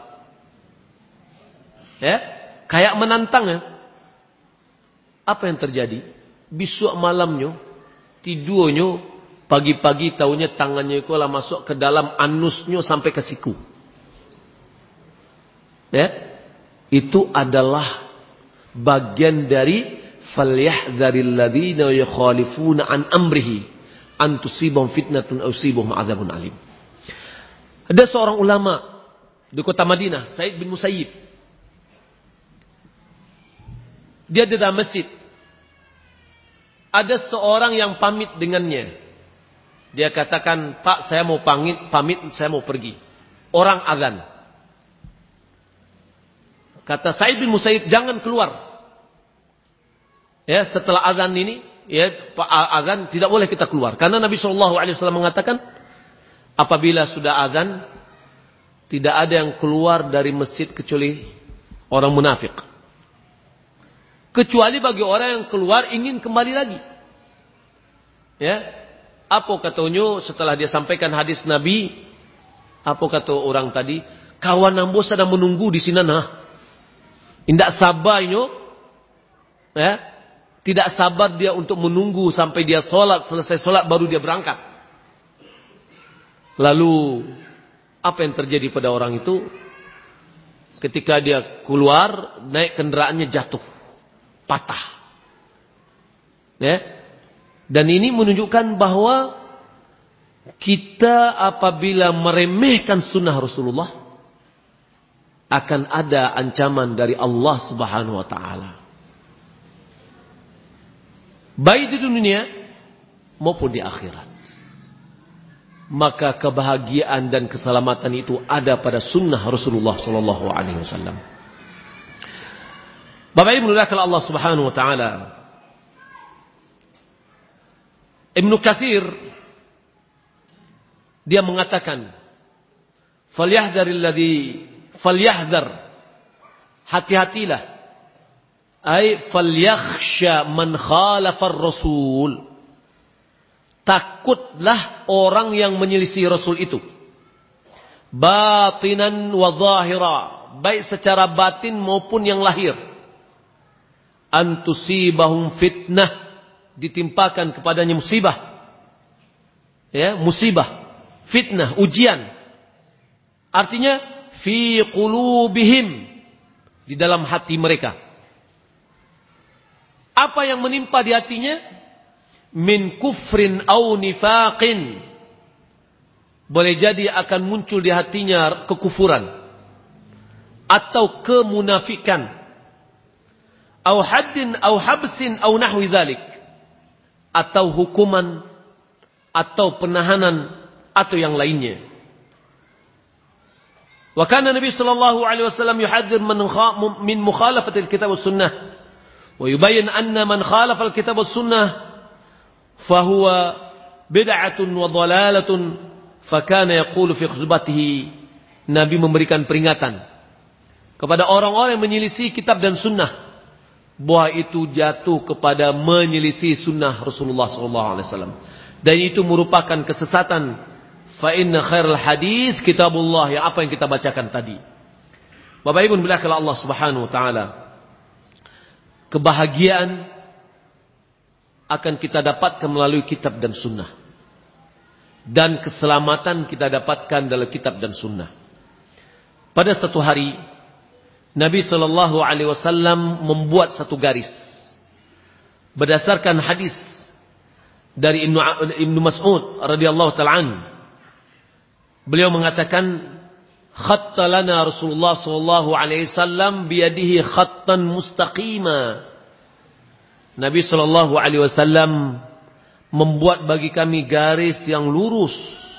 Ya, kayak menantang ya. Apa yang terjadi? Besok malamnya, tidurnya, pagi-pagi tahunya tangannya itu lah masuk ke dalam anusnya sampai ke siku. Ya, itu adalah bagian dari falyahdharil ladzina yukhalifuna an amrihi an tusibahum fitnatun aw yusibahum adzabun alim. Ada seorang ulama di kota Madinah, Sa'id bin Musayyib. Dia di dalam masjid. Ada seorang yang pamit dengannya. Dia katakan, Pak, saya mau pamit, pamit, saya mau pergi. Orang azan. Kata Sa'id bin Musayyib, jangan keluar. Ya, setelah azan ini, ya, Pak azan tidak boleh kita keluar. Karena Nabi shallallahu alaihi wasallam mengatakan, apabila sudah azan, tidak ada yang keluar dari masjid kecuali orang munafik. Kecuali bagi orang yang keluar ingin kembali lagi. Ya, apa katanya setelah dia sampaikan hadis Nabi? Apa kata orang tadi? Kawan ambo sedang menunggu di sini nah. Tidak sabarnya, ya, tidak sabar dia untuk menunggu sampai dia sholat, selesai sholat baru dia berangkat. Lalu apa yang terjadi pada orang itu? Ketika dia keluar, naik kendaraannya jatuh, patah. Ya, dan ini menunjukkan bahwa kita apabila meremehkan sunnah Rasulullah, akan ada ancaman dari Allah Subhanahu wa taala. Baik di dunia maupun di akhirat. Maka kebahagiaan dan keselamatan itu ada pada sunnah Rasulullah sallallahu alaihi wasallam. Bapak Ibu dimuliakan Allah Subhanahu wa taala. Ibnu Katsir dia mengatakan, "Falyahdharil ladzi falyahdhar." Hati-hatilah. Ai falyakhsha man khalafa ar-rasul. Takutlah orang yang menyelisih Rasul itu. Batinan wa zahira, baik secara batin maupun yang lahir. Antusibahum fitnah, ditimpakan kepadanya musibah. Ya, musibah, fitnah, ujian. Artinya fi qulubihim, di dalam hati mereka. Apa yang menimpa di hatinya? Min kufrin au nifaqin. Boleh jadi akan muncul di hatinya kekufuran atau kemunafikan. Au haddin au habsin au nahwi dzalik. Atau hukuman atau penahanan atau yang lainnya. Wa kana Nabi sallallahu alaihi wasallam yuhadzir min mukhalafatil kitab was sunnah wa yubayyin anna man khalafa al kitab was sunnah fahuwa bid'atun wa dhalalatun, fakana yaqulu fi khutbatihi. Nabi memberikan peringatan kepada orang-orang yang menyelisih kitab dan sunnah bahwa itu jatuh kepada menyelisih sunnah Rasulullah sallallahu alaihi wasallam, dan itu merupakan kesesatan. Fa inna khairal hadis kitabullah, yang apa yang kita bacakan tadi. Bapak Ibu dimuliakan Allah Subhanahu wa taala. Kebahagiaan akan kita dapatkan melalui kitab dan sunnah. Dan keselamatan kita dapatkan dalam kitab dan sunnah. Pada satu hari, Nabi sallallahu alaihi wasallam membuat satu garis. Berdasarkan hadis dari Ibnu Ibnu Mas'ud radhiyallahu ta'ala an. Beliau mengatakan, khatta lana Rasulullah sallallahu alaihi wasallam biyadihi khattan mustaqima. Nabi sallallahu alaihi wasallam membuat bagi kami garis yang lurus.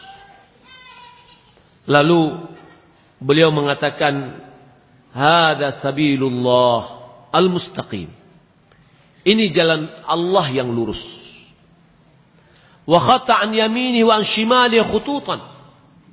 Lalu beliau mengatakan, hada sabilullah al-mustaqim. Ini jalan Allah yang lurus. Wa khatta an yamini wa an shimali khututan.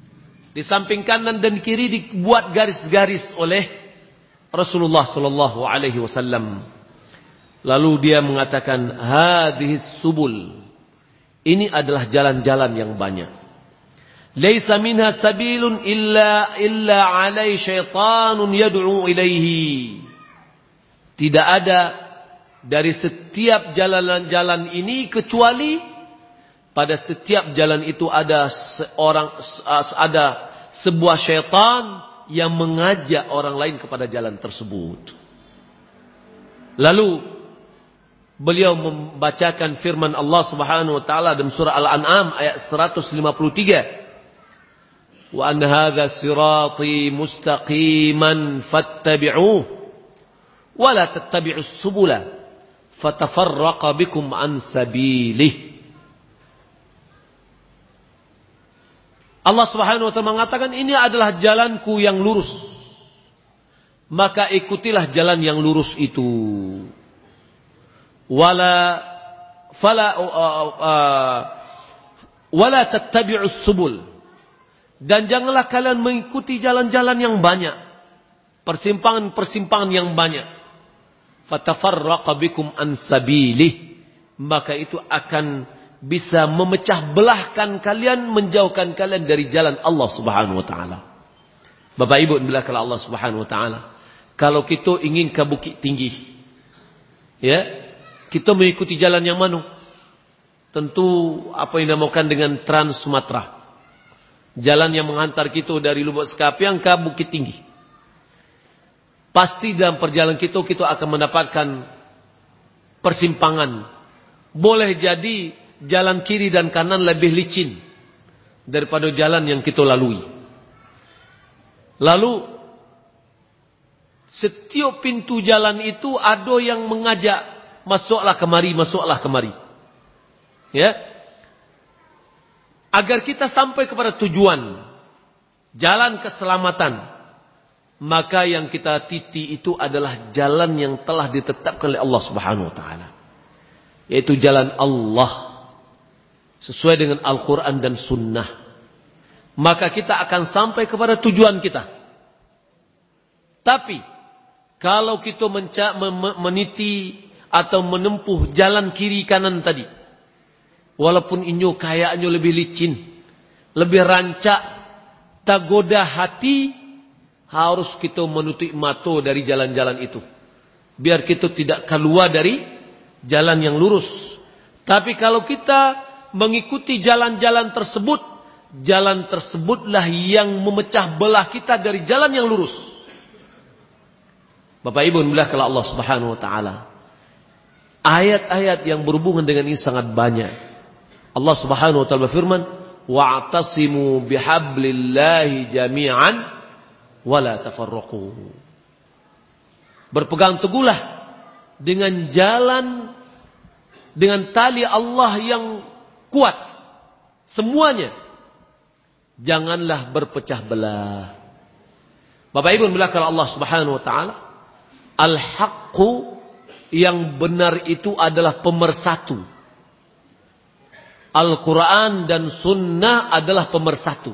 Di samping kanan dan kiri dibuat garis-garis oleh Rasulullah sallallahu alaihi wasallam. Lalu dia mengatakan, hadhis subul. Ini adalah jalan-jalan yang banyak. Laisa minha sabilun illa illa alai syaitanun yad'u ilaihi. Tidak ada dari setiap jalan-jalan ini kecuali pada setiap jalan itu ada seorang ada sebuah syaitan yang mengajak orang lain kepada jalan tersebut. Lalu beliau membacakan firman Allah Subhanahu wa taala dalam surah Al-An'am ayat seratus lima puluh tiga. Wa an hadza sirati mustaqiman fattabi'uhu wa la tattabi'us subula fatafarraqa bikum an sabilihi. Allah Subhanahu wa taala mengatakan, ini adalah jalanku yang lurus. Maka ikutilah jalan yang lurus itu. Wala fala uh, uh, wala tattabi'us subul. Dan janganlah kalian mengikuti jalan-jalan yang banyak, persimpangan-persimpangan yang banyak. Fatafarraqa bikum an sabilihi. Maka itu akan bisa memecah belahkan kalian, menjauhkan kalian dari jalan Allah Subhanahu wa taala. Bapak Ibu dimulakan Allah Subhanahu wa taala. Kalau kita ingin ke bukit tinggi, ya, kita mengikuti jalan yang mana? Tentu apa yang dinamakan dengan Trans Sumatera. Jalan yang menghantar kita dari Lubuk Sekapiang ke Bukit Tinggi. Pasti dalam perjalanan kita kita akan mendapatkan persimpangan. Boleh jadi jalan kiri dan kanan lebih licin daripada jalan yang kita lalui. Lalu setiap pintu jalan itu ada yang mengajak, masuklah kemari, masuklah kemari. Ya. Agar kita sampai kepada tujuan, jalan keselamatan, maka yang kita titi itu adalah jalan yang telah ditetapkan oleh Allah Subhanahu wa taala. Yaitu jalan Allah. Sesuai dengan Al-Quran dan Sunnah. Maka kita akan sampai kepada tujuan kita. Tapi, kalau kita menca- meniti atau menempuh jalan kiri kanan tadi, walaupun inyo kayaknya lebih licin, lebih rancak, tak goda hati, harus kita menutup mata dari jalan-jalan itu. Biar kita tidak keluar dari jalan yang lurus. Tapi kalau kita mengikuti jalan-jalan tersebut, jalan tersebutlah yang memecah belah kita dari jalan yang lurus. Bapak Ibu dimulakan Allah Subhanahu wa taala. Ayat-ayat yang berhubungan dengan ini sangat banyak. Allah Subhanahu wa taala berfirman, "Wa'tasimu bihablillahi jami'an wa la tafarraqu." Berpegang teguhlah dengan jalan, dengan tali Allah yang kuat semuanya, janganlah berpecah belah. Bapak Ibu dimulakan Allah Subhanahu wa taala, al-haqqu, yang benar itu adalah pemersatu. Al-Quran dan Sunnah adalah pemersatu.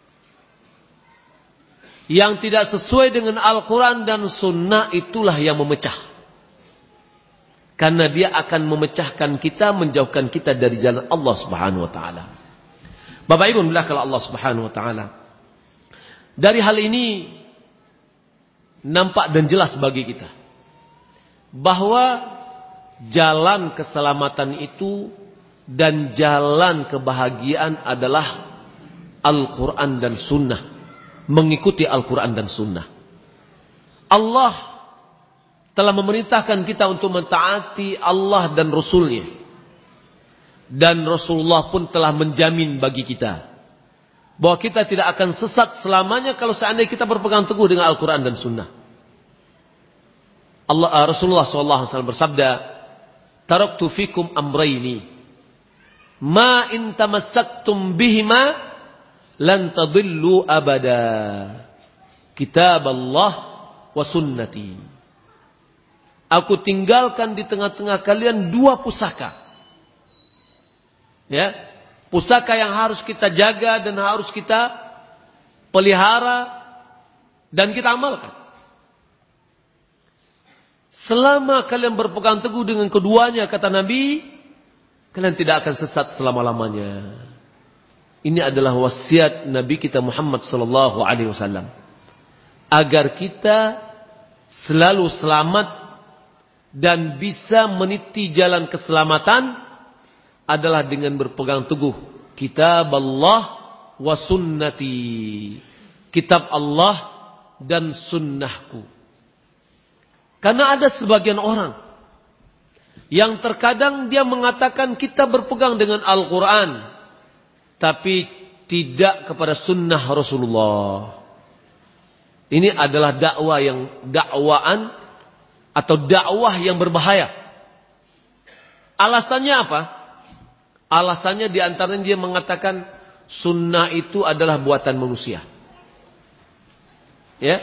Yang tidak sesuai dengan Al-Quran dan Sunnah itulah yang memecah. Karena dia akan memecahkan kita, menjauhkan kita dari jalan Allah Subhanahu wa taala. Bapak Ibu dimulakan Allah Subhanahu wa taala. Dari hal ini nampak dan jelas bagi kita bahwa jalan keselamatan itu dan jalan kebahagiaan adalah Al-Quran dan Sunnah. Mengikuti Al-Quran dan Sunnah. Allah telah memerintahkan kita untuk mentaati Allah dan Rasulnya. Dan Rasulullah pun telah menjamin bagi kita bahwa kita tidak akan sesat selamanya kalau seandainya kita berpegang teguh dengan Al-Quran dan Sunnah. Allah, Rasulullah shallallahu alaihi wasallam bersabda, "Taraktu fikum amrayni, ma in tamassaktum bihima lan tadillu abada, kitab Allah wa sunnati." Aku tinggalkan di tengah-tengah kalian dua pusaka. Ya, pusaka yang harus kita jaga dan harus kita pelihara, dan kita amalkan. Selama kalian berpegang teguh dengan keduanya, kata Nabi, kalian tidak akan sesat selama-lamanya. Ini adalah wasiat Nabi kita Muhammad sallallahu alaihi wasallam. Agar kita selalu selamat dan bisa meniti jalan keselamatan adalah dengan berpegang teguh kitab Allah wa sunnati. Kitab Allah dan sunnahku. Karena ada sebagian orang yang terkadang dia mengatakan kita berpegang dengan Al-Quran, tapi tidak kepada sunnah Rasulullah. Ini adalah dakwah yang dakwaan atau dakwah yang berbahaya. Alasannya apa? Alasannya diantaranya dia mengatakan sunnah itu adalah buatan manusia. Ya.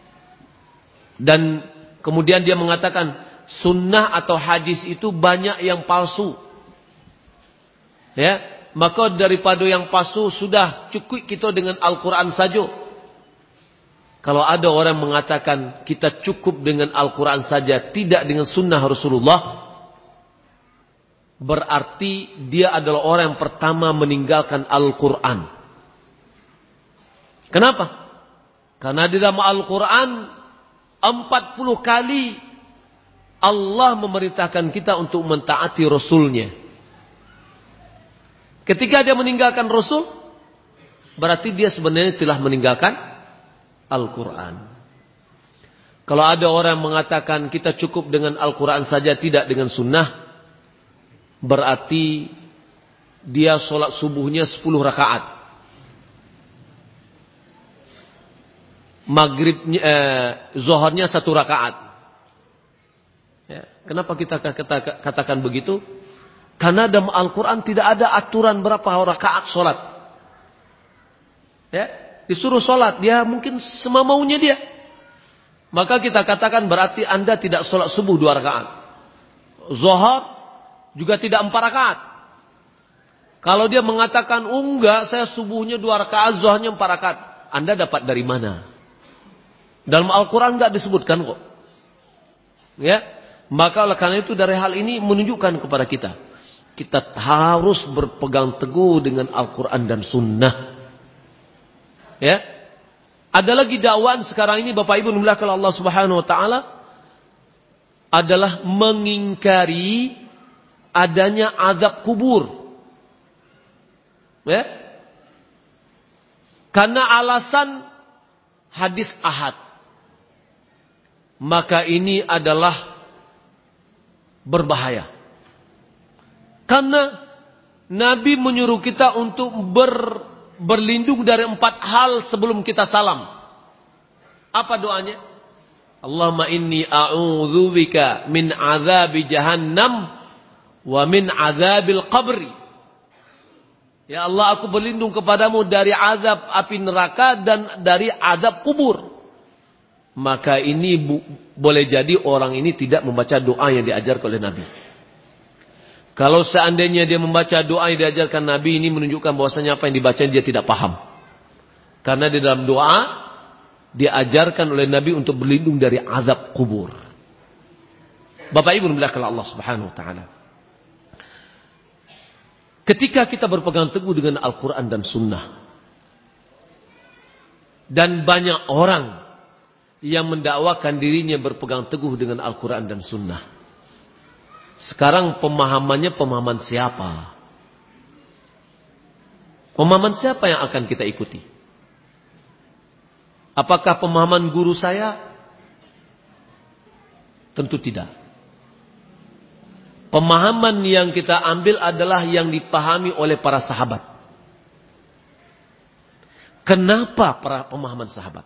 Dan kemudian dia mengatakan sunnah atau hadis itu banyak yang palsu. Ya, maka daripada yang palsu sudah cukup kita dengan Al-Quran saja. Kalau ada orang mengatakan kita cukup dengan Al-Quran saja, tidak dengan sunnah Rasulullah, berarti dia adalah orang yang pertama meninggalkan Al-Quran. Kenapa? Karena di dalam Al-Quran empat puluh kali Allah memerintahkan kita untuk mentaati Rasulnya. Ketika dia meninggalkan Rasul, berarti dia sebenarnya telah meninggalkan Al-Quran. Kalau ada orang mengatakan kita cukup dengan Al-Quran saja, tidak dengan sunnah, berarti dia sholat subuhnya sepuluh rakaat. Maghribnya, eh, zuhurnya satu rakaat. Ya, kenapa kita katakan begitu? Karena dalam Al-Quran tidak ada aturan berapa rakaat sholat. Ya, disuruh sholat, dia mungkin semamaunya dia. Maka kita katakan berarti Anda tidak sholat subuh dua rakaat. Zuhur juga tidak empat rakaat. Kalau dia mengatakan, oh enggak, saya subuhnya dua rakaat, zuhurnya empat rakaat. Anda dapat dari mana? Dalam Al-Quran enggak disebutkan kok. Ya, maka oleh karena itu dari hal ini menunjukkan kepada kita, kita harus berpegang teguh dengan Al-Quran dan Sunnah. Ya, ada lagi dakwaan sekarang ini Bapak Ibu dimuliakan Allah Subhanahu Wa Taala, adalah mengingkari adanya azab kubur. Ya, karena alasan hadis ahad, maka ini adalah berbahaya. Karena Nabi menyuruh kita untuk ber, berlindung dari empat hal sebelum kita salam. Apa doanya? Allahumma inni a'udzubika min azabi jahannam wa min azabil qabri. Ya Allah, aku berlindung kepadamu dari azab api neraka dan dari azab kubur. Maka ini bu, boleh jadi orang ini tidak membaca doa yang diajarkan oleh Nabi. Kalau seandainya dia membaca doa yang diajarkan Nabi, ini menunjukkan bahwasanya apa yang dibaca dia tidak paham. Karena di dalam doa diajarkan oleh Nabi untuk berlindung dari azab kubur. Bapak Ibu dimuliakan Allah Subhanahu Wa Taala. Ketika kita berpegang teguh dengan Al-Quran dan Sunnah, dan banyak orang yang mendakwakan dirinya berpegang teguh dengan Al-Quran dan Sunnah, sekarang pemahamannya pemahaman siapa? Pemahaman siapa yang akan kita ikuti? Apakah pemahaman guru saya? Tentu tidak. Pemahaman yang kita ambil adalah yang dipahami oleh para sahabat. Kenapa para pemahaman sahabat?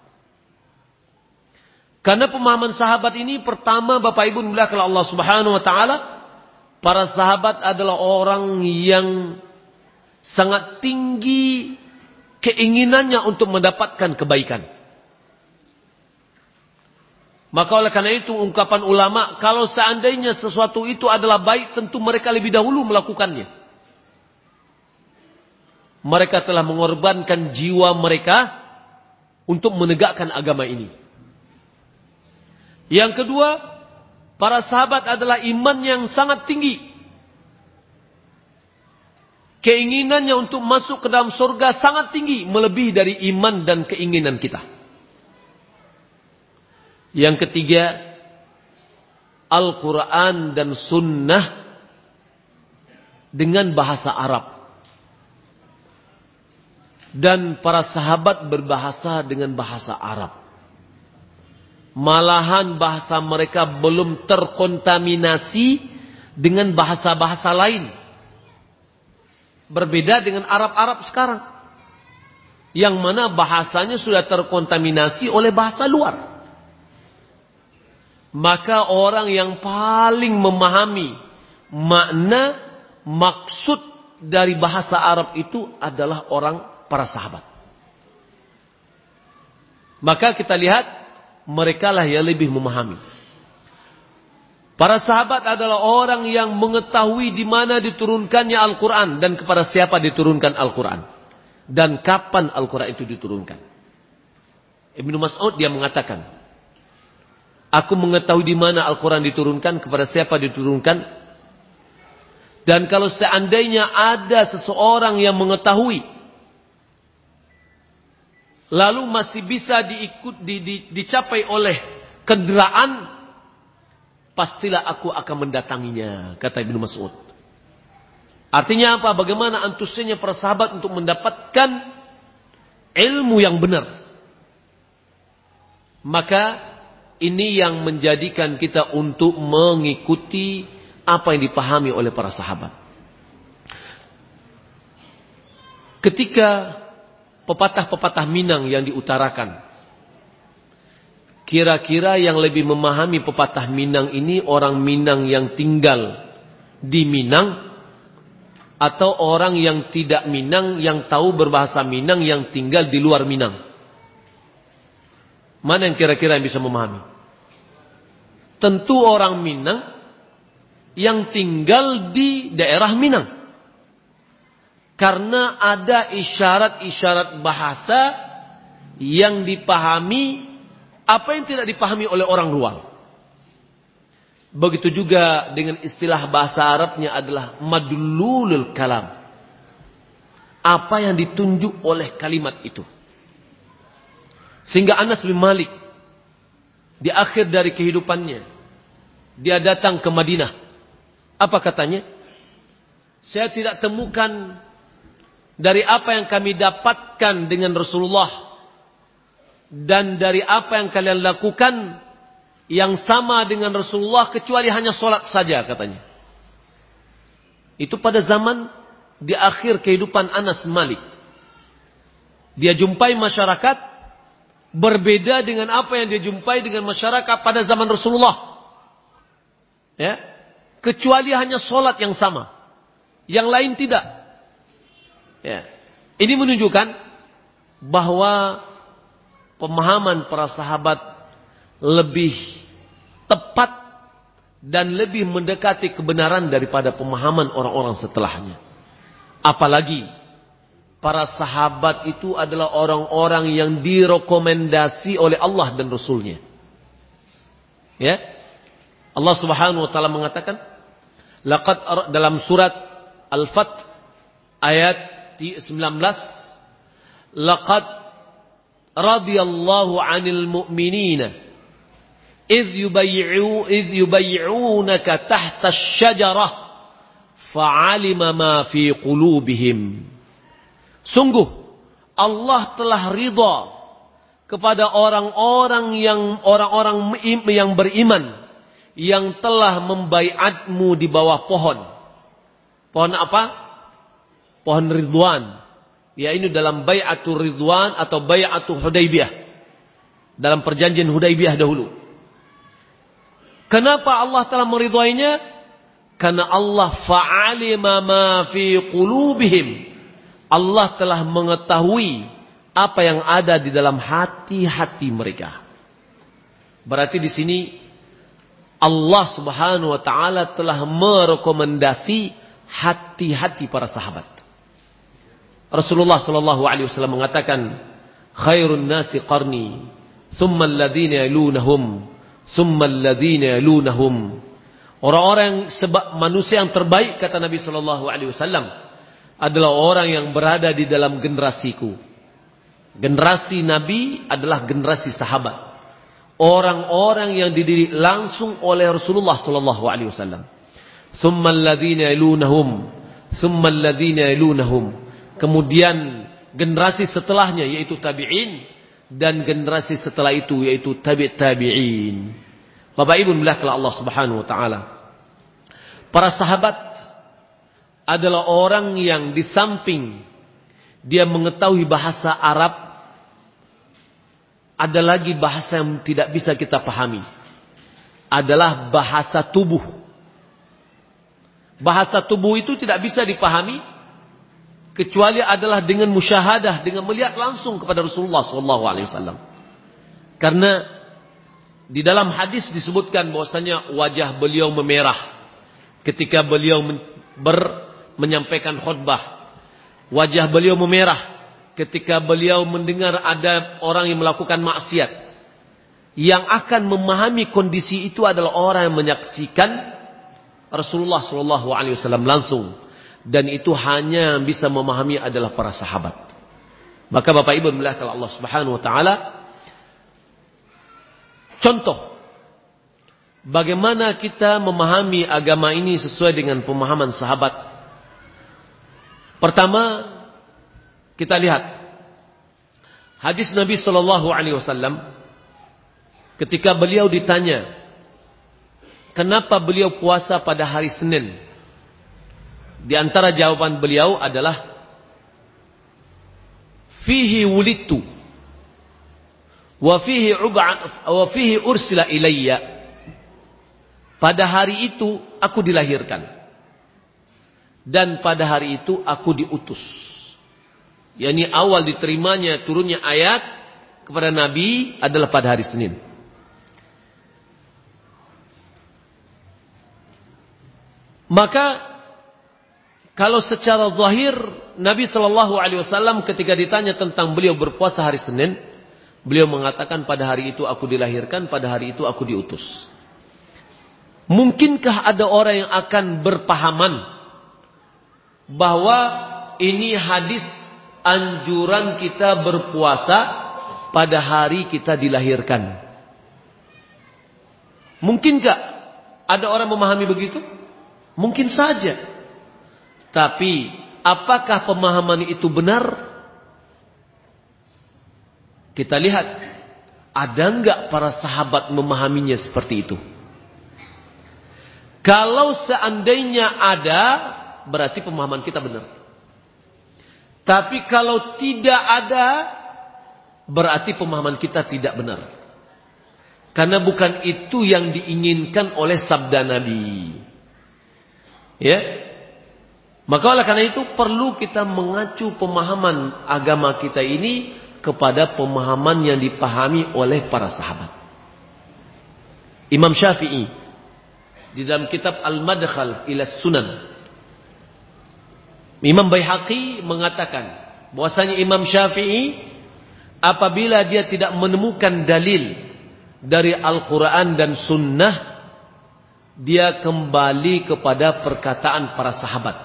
Karena pemahaman sahabat ini pertama Bapak Ibu dimuliakan Allah Subhanahu Wa Taala, para sahabat adalah orang yang sangat tinggi keinginannya untuk mendapatkan kebaikan. Maka oleh karena itu ungkapan ulama, kalau seandainya sesuatu itu adalah baik, tentu mereka lebih dahulu melakukannya. Mereka telah mengorbankan jiwa mereka untuk menegakkan agama ini. Yang kedua, para sahabat adalah iman yang sangat tinggi. Keinginannya untuk masuk ke dalam surga sangat tinggi, melebihi dari iman dan keinginan kita. Yang ketiga, Al-Quran dan Sunnah dengan bahasa Arab. Dan para sahabat berbahasa dengan bahasa Arab. Malahan bahasa mereka belum terkontaminasi dengan bahasa-bahasa lain. Berbeda dengan Arab-Arab sekarang. Yang mana bahasanya sudah terkontaminasi oleh bahasa luar. Maka orang yang paling memahami makna, maksud dari bahasa Arab itu adalah orang para sahabat. Maka kita lihat, mereka lah yang lebih memahami. Para sahabat adalah orang yang mengetahui di mana diturunkannya Al-Quran dan kepada siapa diturunkan Al-Quran. Dan kapan Al-Quran itu diturunkan. Ibnu Mas'ud dia mengatakan, aku mengetahui di mana Al-Quran diturunkan, kepada siapa diturunkan. Dan kalau seandainya ada seseorang yang mengetahui, lalu masih bisa diikut, di, di, dicapai oleh kendaraan, pastilah aku akan mendatanginya, kata Ibnu Mas'ud. Artinya apa? Bagaimana antusiasnya para sahabat untuk mendapatkan ilmu yang benar. Maka ini yang menjadikan kita untuk mengikuti apa yang dipahami oleh para sahabat. Ketika pepatah-pepatah Minang yang diutarakan, kira-kira yang lebih memahami pepatah Minang ini orang Minang yang tinggal di Minang, atau orang yang tidak Minang yang tahu berbahasa Minang yang tinggal di luar Minang? Mana yang kira-kira yang bisa memahami? Tentu orang Minang yang tinggal di daerah Minang. Karena ada isyarat-isyarat bahasa yang dipahami, apa yang tidak dipahami oleh orang luar. Begitu juga dengan istilah bahasa Arabnya adalah madlulul kalam. Apa yang ditunjuk oleh kalimat itu. Sehingga Anas bin Malik di akhir dari kehidupannya, dia datang ke Madinah. Apa katanya? Saya tidak temukan dari apa yang kami dapatkan dengan Rasulullah dan dari apa yang kalian lakukan yang sama dengan Rasulullah kecuali hanya sholat saja, katanya. Itu pada zaman di akhir kehidupan Anas bin Malik. Dia jumpai masyarakat berbeda dengan apa yang dia jumpai dengan masyarakat pada zaman Rasulullah. Ya, kecuali hanya sholat yang sama, yang lain tidak. Ya, ini menunjukkan bahwa pemahaman para sahabat lebih tepat dan lebih mendekati kebenaran daripada pemahaman orang-orang setelahnya. Apalagi para sahabat itu adalah orang-orang yang direkomendasi oleh Allah dan Rasulnya. Ya. Allah Subhanahu wa taala mengatakan, laqad dalam surat Al-Fath ayat sembilan belas, laqad radiyallahu 'anil mu'minina idh yubay'u idh yubay'unaka tahta asy-syajarah fa'alima ma fi qulubihim. Sungguh Allah telah ridha kepada orang-orang yang orang-orang yang beriman yang telah membaiatmu di bawah pohon. Pohon apa? Pohon Ridwan. Ya, ini dalam bai'atul Ridwan atau bai'atul Hudaybiyah. Dalam perjanjian Hudaybiyah dahulu. Kenapa Allah telah meridhainya? Karena Allah fa'alima ma fi qulubihim. Allah telah mengetahui apa yang ada di dalam hati-hati mereka. Berarti di sini Allah Subhanahu wa taala telah merekomendasi hati-hati para sahabat. Rasulullah sallallahu alaihi wasallam mengatakan Khairun nasi qarni, thumma alladhina yalunahum, thumma alladhina yalunahum. Orang-orang sebab manusia yang terbaik, kata Nabi sallallahu alaihi wasallam, adalah orang yang berada di dalam generasiku. Generasi Nabi adalah generasi sahabat. Orang-orang yang dididik langsung oleh Rasulullah sallallahu alaihi wasallam. Thumma alladhina yalunahum, thumma alladhina yalunahum. Kemudian generasi setelahnya yaitu tabi'in, dan generasi setelah itu yaitu tabi' tabi'in. Bapak Ibu muliakan Allah Subhanahu wa taala. Para sahabat adalah orang yang di samping dia mengetahui bahasa Arab, ada lagi bahasa yang tidak bisa kita pahami. Adalah bahasa tubuh. Bahasa tubuh itu tidak bisa dipahami kecuali adalah dengan musyahadah, dengan melihat langsung kepada Rasulullah sallallahu alaihi wasallam. Karena di dalam hadis disebutkan bahwasanya wajah beliau memerah ketika beliau ber, menyampaikan khutbah. Wajah beliau memerah ketika beliau mendengar ada orang yang melakukan maksiat. Yang akan memahami kondisi itu adalah orang yang menyaksikan Rasulullah sallallahu alaihi wasallam langsung. Dan itu hanya yang bisa memahami adalah para sahabat. Maka Bapak Ibu muliakan Allah Subhanahu wa taala, contoh bagaimana kita memahami agama ini sesuai dengan pemahaman sahabat. Pertama, kita lihat hadis Nabi sallallahu alaihi wasallam ketika beliau ditanya kenapa beliau puasa pada hari Senin. Di antara jawaban beliau adalah fihi wulidtu wa fihi ub'a wa fihi ursila ilayya. Pada hari itu aku dilahirkan dan pada hari itu aku diutus. Yani awal diterimanya turunnya ayat kepada Nabi adalah pada hari Senin. Maka kalau secara zahir Nabi sallallahu alaihi wasallam ketika ditanya tentang beliau berpuasa hari Senin, beliau mengatakan pada hari itu aku dilahirkan, pada hari itu aku diutus. Mungkinkah ada orang yang akan berpahaman bahwa ini hadis anjuran kita berpuasa pada hari kita dilahirkan? Mungkinkah ada orang memahami begitu? Mungkin saja. Tapi apakah pemahaman itu benar? Kita lihat, ada enggak para sahabat memahaminya seperti itu? Kalau seandainya ada, berarti pemahaman kita benar. Tapi kalau tidak ada, berarti pemahaman kita tidak benar. Karena bukan itu yang diinginkan oleh sabda Nabi. Ya. Maka oleh karena itu perlu kita mengacu pemahaman agama kita ini kepada pemahaman yang dipahami oleh para sahabat. Imam Syafi'i di dalam kitab Al-Madkhal ila Sunan, Imam Baihaqi mengatakan bahwasanya Imam Syafi'i apabila dia tidak menemukan dalil dari Al-Quran dan Sunnah, dia kembali kepada perkataan para sahabat.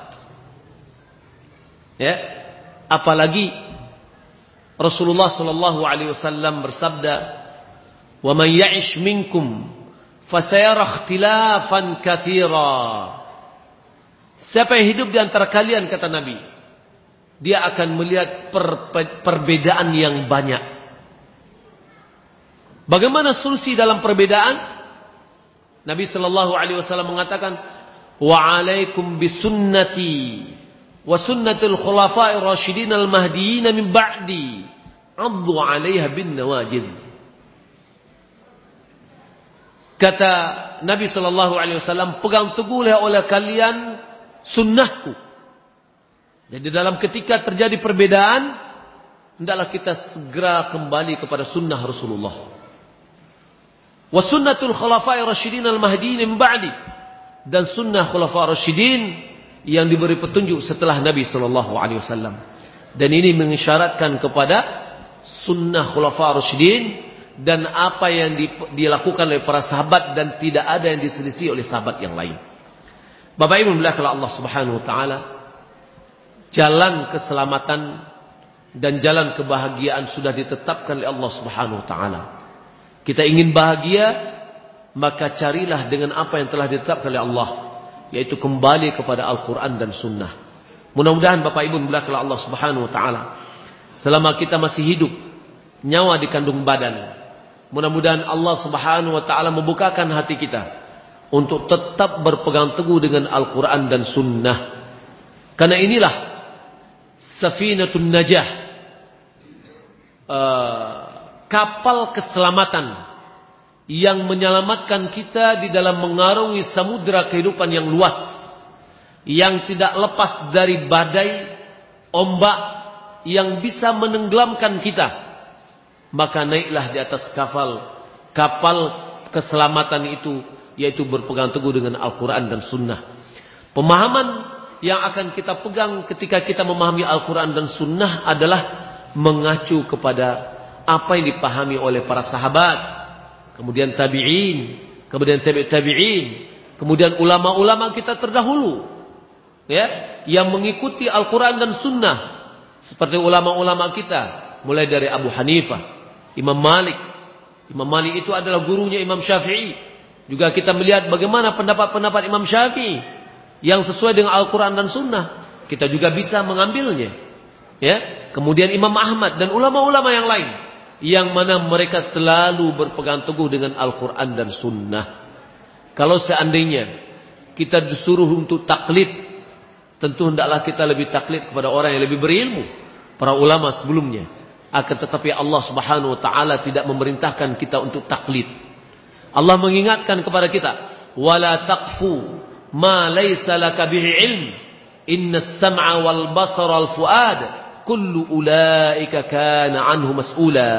Ya, apalagi Rasulullah sallallahu alaihi wasallam bersabda, "Wa man ya'ish minkum fasayara ikhtilafan katsira." Siapa yang hidup di antara kalian, kata Nabi, dia akan melihat per, perbedaan yang banyak. Bagaimana solusi dalam perbedaan? Nabi sallallahu alaihi wasallam mengatakan, "Wa 'alaikum bisunnati wa sunnatul khulafa'ir rasyidin al-mahdiyyin min ba'di, 'addu 'alaiha bin nawajid." Kata Nabi sallallahu alaihi wasallam, pegang teguhlah oleh kalian sunnahku. Jadi dalam ketika terjadi perbedaan, hendaklah kita segera kembali kepada sunnah Rasulullah. Wa sunnatul khulafa'ir rasyidin al-mahdiyyin min ba'di, dan sunnah khulafa' rasyidin yang diberi petunjuk setelah Nabi sallallahu alaihi wasallam. Dan ini mengisyaratkan kepada sunnah khulafaur rasyidin dan apa yang dilakukan oleh para sahabat dan tidak ada yang diselisih oleh sahabat yang lain. Bapak Ibu bilahlah Allah Subhanahu wa taala, jalan keselamatan dan jalan kebahagiaan sudah ditetapkan oleh Allah Subhanahu wa taala. Kita ingin bahagia, maka carilah dengan apa yang telah ditetapkan oleh Allah, yaitu kembali kepada Al-Quran dan Sunnah. Mudah-mudahan Bapak Ibu bilahlah Allah Subhanahu wa taala, selama kita masih hidup, nyawa di kandung badan, mudah-mudahan Allah Subhanahu wa taala membukakan hati kita untuk tetap berpegang teguh dengan Al-Quran dan Sunnah. Karena inilah safinatun najah, uh, kapal keselamatan yang menyelamatkan kita di dalam mengarungi samudera kehidupan yang luas, yang tidak lepas dari badai, ombak yang bisa menenggelamkan kita. Maka naiklah di atas kapal kapal keselamatan itu, yaitu berpegang teguh dengan Al-Quran dan Sunnah. Pemahaman yang akan kita pegang ketika kita memahami Al-Quran dan Sunnah adalah mengacu kepada apa yang dipahami oleh para sahabat, kemudian tabi'in, kemudian tabi' tabi'in, kemudian ulama-ulama kita terdahulu, ya, yang mengikuti Al-Quran dan Sunnah, seperti ulama-ulama kita, mulai dari Abu Hanifah, Imam Malik. Imam Malik itu adalah gurunya Imam Syafi'i. Juga kita melihat bagaimana pendapat-pendapat Imam Syafi'i yang sesuai dengan Al-Quran dan Sunnah, kita juga bisa mengambilnya, ya. Kemudian Imam Ahmad dan ulama-ulama yang lain, yang mana mereka selalu berpegang teguh dengan Al-Quran dan Sunnah. Kalau seandainya kita disuruh untuk taklid, tentu hendaklah kita lebih taklid kepada orang yang lebih berilmu, para ulama sebelumnya. Akan tetapi Allah Subhanahu wa taala tidak memerintahkan kita untuk taklid. Allah mengingatkan kepada kita, wala taqfu ma laysa laka bihi ilm, innas sam'a wal basara wal fuad kullu ulaika kana anhu mas'ula.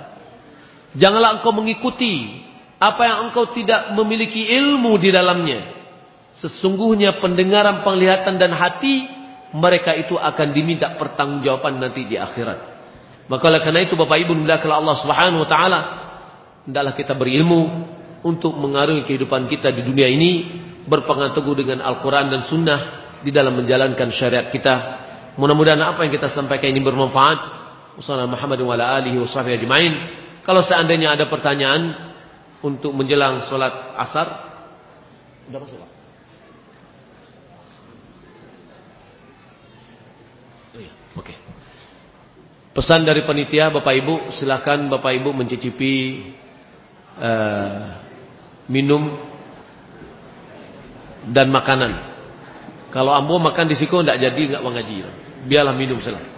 Janganlah engkau mengikuti apa yang engkau tidak memiliki ilmu di dalamnya. Sesungguhnya pendengaran, penglihatan dan hati mereka itu akan diminta pertanggungjawaban nanti di akhirat. Maka oleh karena itu Bapak Ibu bilahlah Allah Subhanahu wa taala, hendaklah kita berilmu untuk mengarungi kehidupan kita di dunia ini, berpegang teguh dengan Al-Quran dan Sunnah di dalam menjalankan syariat kita. Mudah-mudahan apa yang kita sampaikan ini bermanfaat. Wassalamualaikum warahmatullahi wa ala alihi wa sahbihi ajma'in. Kalau seandainya ada pertanyaan untuk menjelang sholat asar, sudah masuk Pak? Oh iya, oke. Okay. Pesan dari panitia, Bapak Ibu, silakan Bapak Ibu mencicipi uh, minum dan makanan. Kalau ambo makan di siku tidak jadi, enggak mengaji. Biarlah minum saja.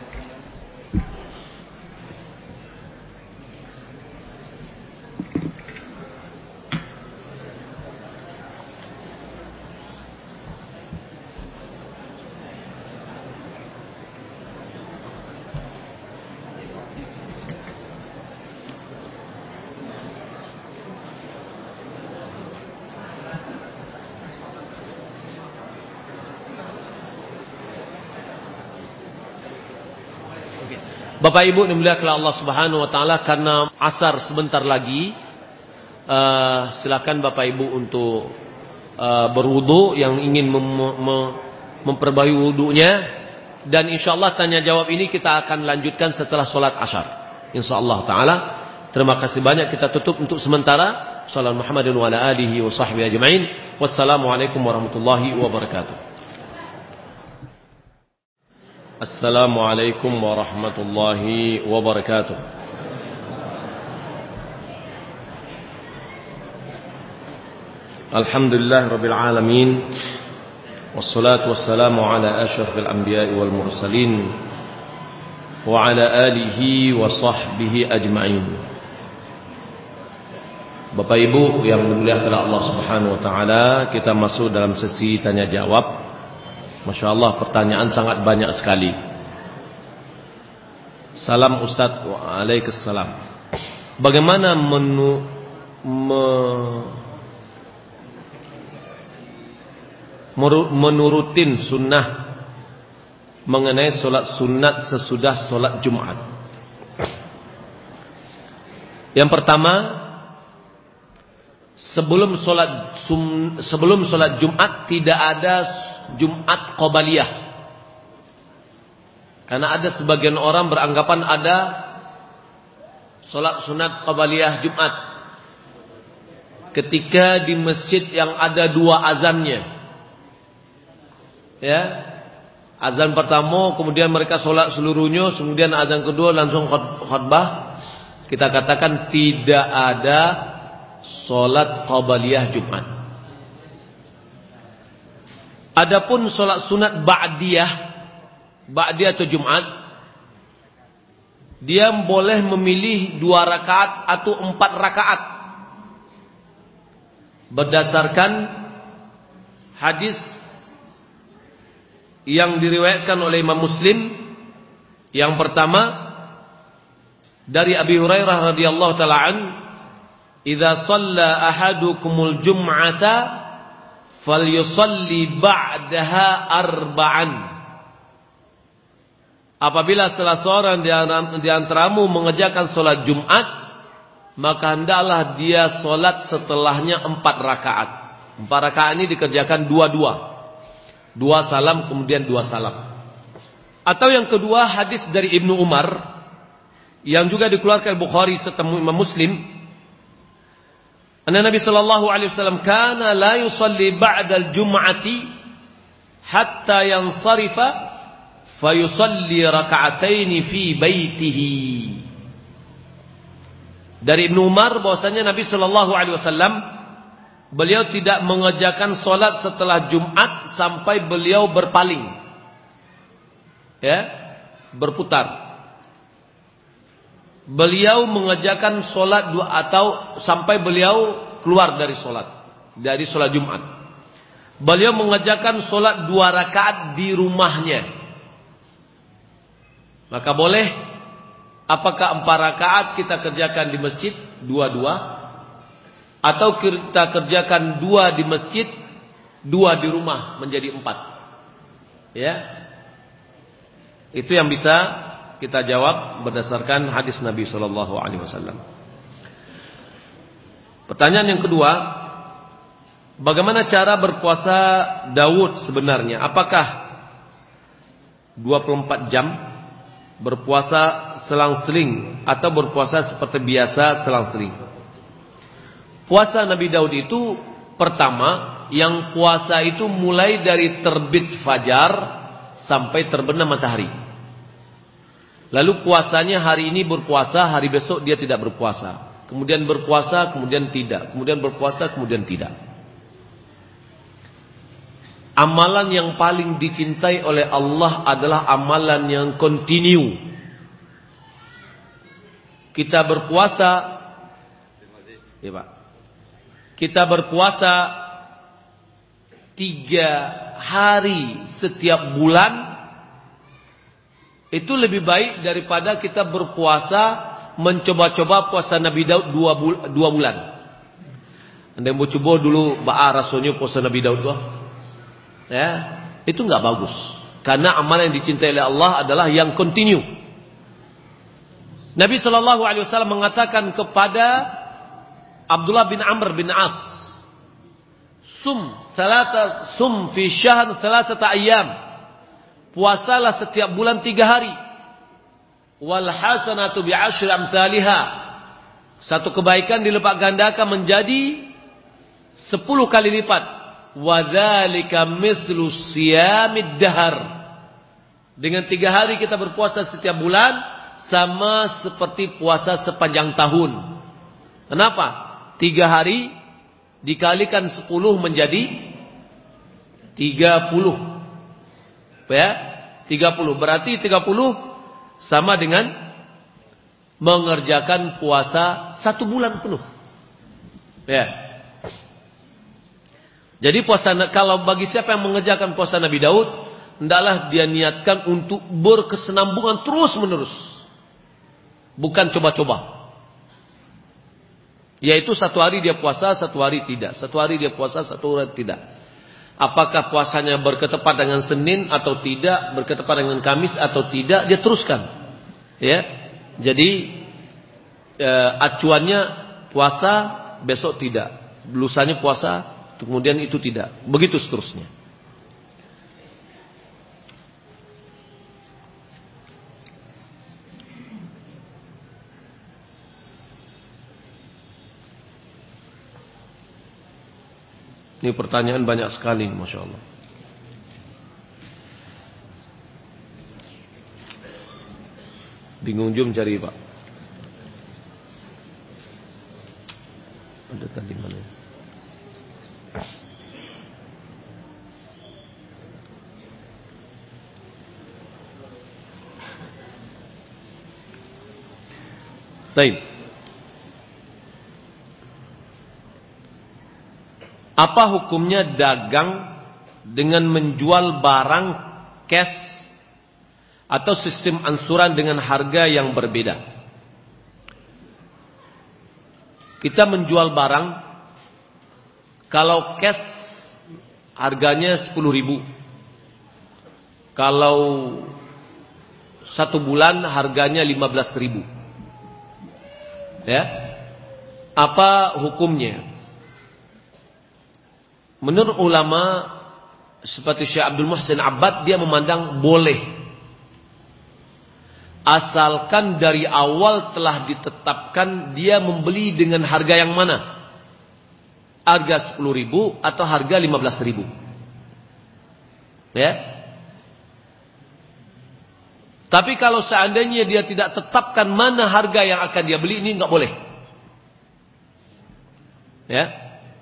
Bapak Ibu dimuliakan Allah Subhanahu wa taala, karena asar sebentar lagi, uh, silakan Bapak Ibu untuk uh, berwudu yang ingin mem- mem- memperbaiki wudunya, dan insyaallah tanya jawab ini kita akan lanjutkan setelah sholat asar insyaallah taala. Terima kasih banyak, kita tutup untuk sementara. Sallallahu Muhammadin wa ala alihi wa sahbihi ajma'in. Wassalamualaikum warahmatullahi wabarakatuh. Assalamualaikum warahmatullahi wabarakatuh. Alhamdulillah rabbil alamin, wassalatu wassalamu ala asyrafil anbiya'i wal mursalin wa ala alihi wa sahbihi ajma'in. Bapak Ibu yang dimuliakan Allah Subhanahu wa taala, kita masuk dalam sesi tanya jawab. Masya Allah, pertanyaan sangat banyak sekali. Salam Ustaz. Waalaikumsalam. Bagaimana menu, me, menurutin sunnah mengenai solat sunat sesudah solat Jumat? Yang pertama, sebelum sholat sebelum sholat Jumat tidak ada Jumat Qobaliyah. Karena ada sebagian orang beranggapan ada sholat sunat Qobaliyah Jumat ketika di masjid yang ada dua azannya. Ya, azan pertama, kemudian mereka sholat seluruhnya, kemudian azan kedua langsung khutbah. Kita katakan tidak ada sholat Qobaliyah Jumat. Adapun sholat sunat Ba'diyah, Ba'diyah atau Jumat, dia boleh memilih dua rakaat atau empat rakaat berdasarkan hadis yang diriwayatkan oleh Imam Muslim. Yang pertama dari Abi Hurairah radhiyallahu taala an, "Idza shalla ahadukumul jum'ata falyusalli ba'daha arba'an." Apabila salah seorang di antaramu mengerjakan salat Jumat, maka hendaklah dia salat setelahnya empat rakaat. Empat rakaat ini dikerjakan dua-dua. Dua salam kemudian dua salam. Atau yang kedua hadis dari Ibnu Umar yang juga dikeluarkan Bukhari serta Imam Muslim, anna Nabi sallallahu alaihi wasallam kana la yusalli ba'da al-jum'ati hatta yansarifa fayusalli raka'ataini fi baitihi. Dari Ibnu Umar bahwasanya Nabi sallallahu alaihi wasallam beliau tidak mengerjakan salat setelah Jumat sampai beliau berpaling. Ya, berputar. Beliau mengerjakan solat dua atau sampai beliau keluar dari solat, dari solat Jumat. Beliau mengerjakan solat dua rakaat di rumahnya. Maka boleh, apakah empat rakaat kita kerjakan di masjid dua-dua, atau kita kerjakan dua di masjid, dua di rumah menjadi empat. Ya, itu yang bisa kita jawab berdasarkan hadis Nabi sallallahu alaihi wasallam. Pertanyaan yang kedua, bagaimana cara berpuasa Daud sebenarnya? Apakah dua puluh empat jam berpuasa selang-seling atau berpuasa seperti biasa selang-seling? Puasa Nabi Daud itu pertama, yang puasa itu mulai dari terbit fajar sampai terbenam matahari. Lalu puasanya hari ini berpuasa, hari besok dia tidak berpuasa. Kemudian berpuasa, kemudian tidak. Kemudian berpuasa, kemudian tidak. Amalan yang paling dicintai oleh Allah adalah amalan yang kontinu. Kita berpuasa, ya Pak. Kita berpuasa tiga hari setiap bulan, itu lebih baik daripada kita berpuasa mencoba-coba puasa Nabi Daud dua, bul dua bulan. Anda mau coba dulu ba'a rasanya puasa Nabi Daud kok. Ya, itu enggak bagus. Karena amalan yang dicintai oleh Allah adalah yang kontinu. Nabi sallallahu alaihi wasallam mengatakan kepada Abdullah bin Amr bin As, "Sum salata sum fi syahr thalathata ayyam." Puasalah setiap bulan tiga hari. Wal hasanatu bi asyri amsalha. Satu kebaikan dilipat gandakan menjadi sepuluh kali lipat. Wa dzalika mithlu siyamid dahar. Dengan tiga hari kita berpuasa setiap bulan sama seperti puasa sepanjang tahun. Kenapa? Tiga hari dikalikan sepuluh menjadi tiga puluh. Ya, tiga puluh. Berarti tiga puluh sama dengan mengerjakan puasa satu bulan penuh. Ya. Jadi puasa, kalau bagi siapa yang mengerjakan puasa Nabi Daud, hendaklah dia niatkan untuk berkesinambungan terus menerus. Bukan coba-coba. Yaitu satu hari dia puasa, satu hari tidak. Satu hari dia puasa, satu hari tidak. Apakah puasanya berketepat dengan Senin atau tidak, berketepat dengan Kamis atau tidak, dia teruskan. Ya. Jadi e, acuannya puasa, besok tidak. Lusanya puasa, kemudian itu tidak. Begitu seterusnya. Ini pertanyaan banyak sekali, Masya Allah. Bingung jum cari, Pak. Ada tadi mana? Baik. Apa hukumnya dagang dengan menjual barang cash atau sistem ansuran dengan harga yang berbeda? Kita menjual barang, kalau cash harganya sepuluh ribu. Kalau satu bulan harganya lima belas ribu. Ya. Apa hukumnya? Menurut ulama seperti Syekh Abdul Muhsin Abbad, dia memandang boleh, asalkan dari awal telah ditetapkan dia membeli dengan harga yang mana, harga sepuluh ribu atau harga lima belas ribu. Ya. Tapi kalau seandainya dia tidak tetapkan mana harga yang akan dia beli, ini enggak boleh. Ya.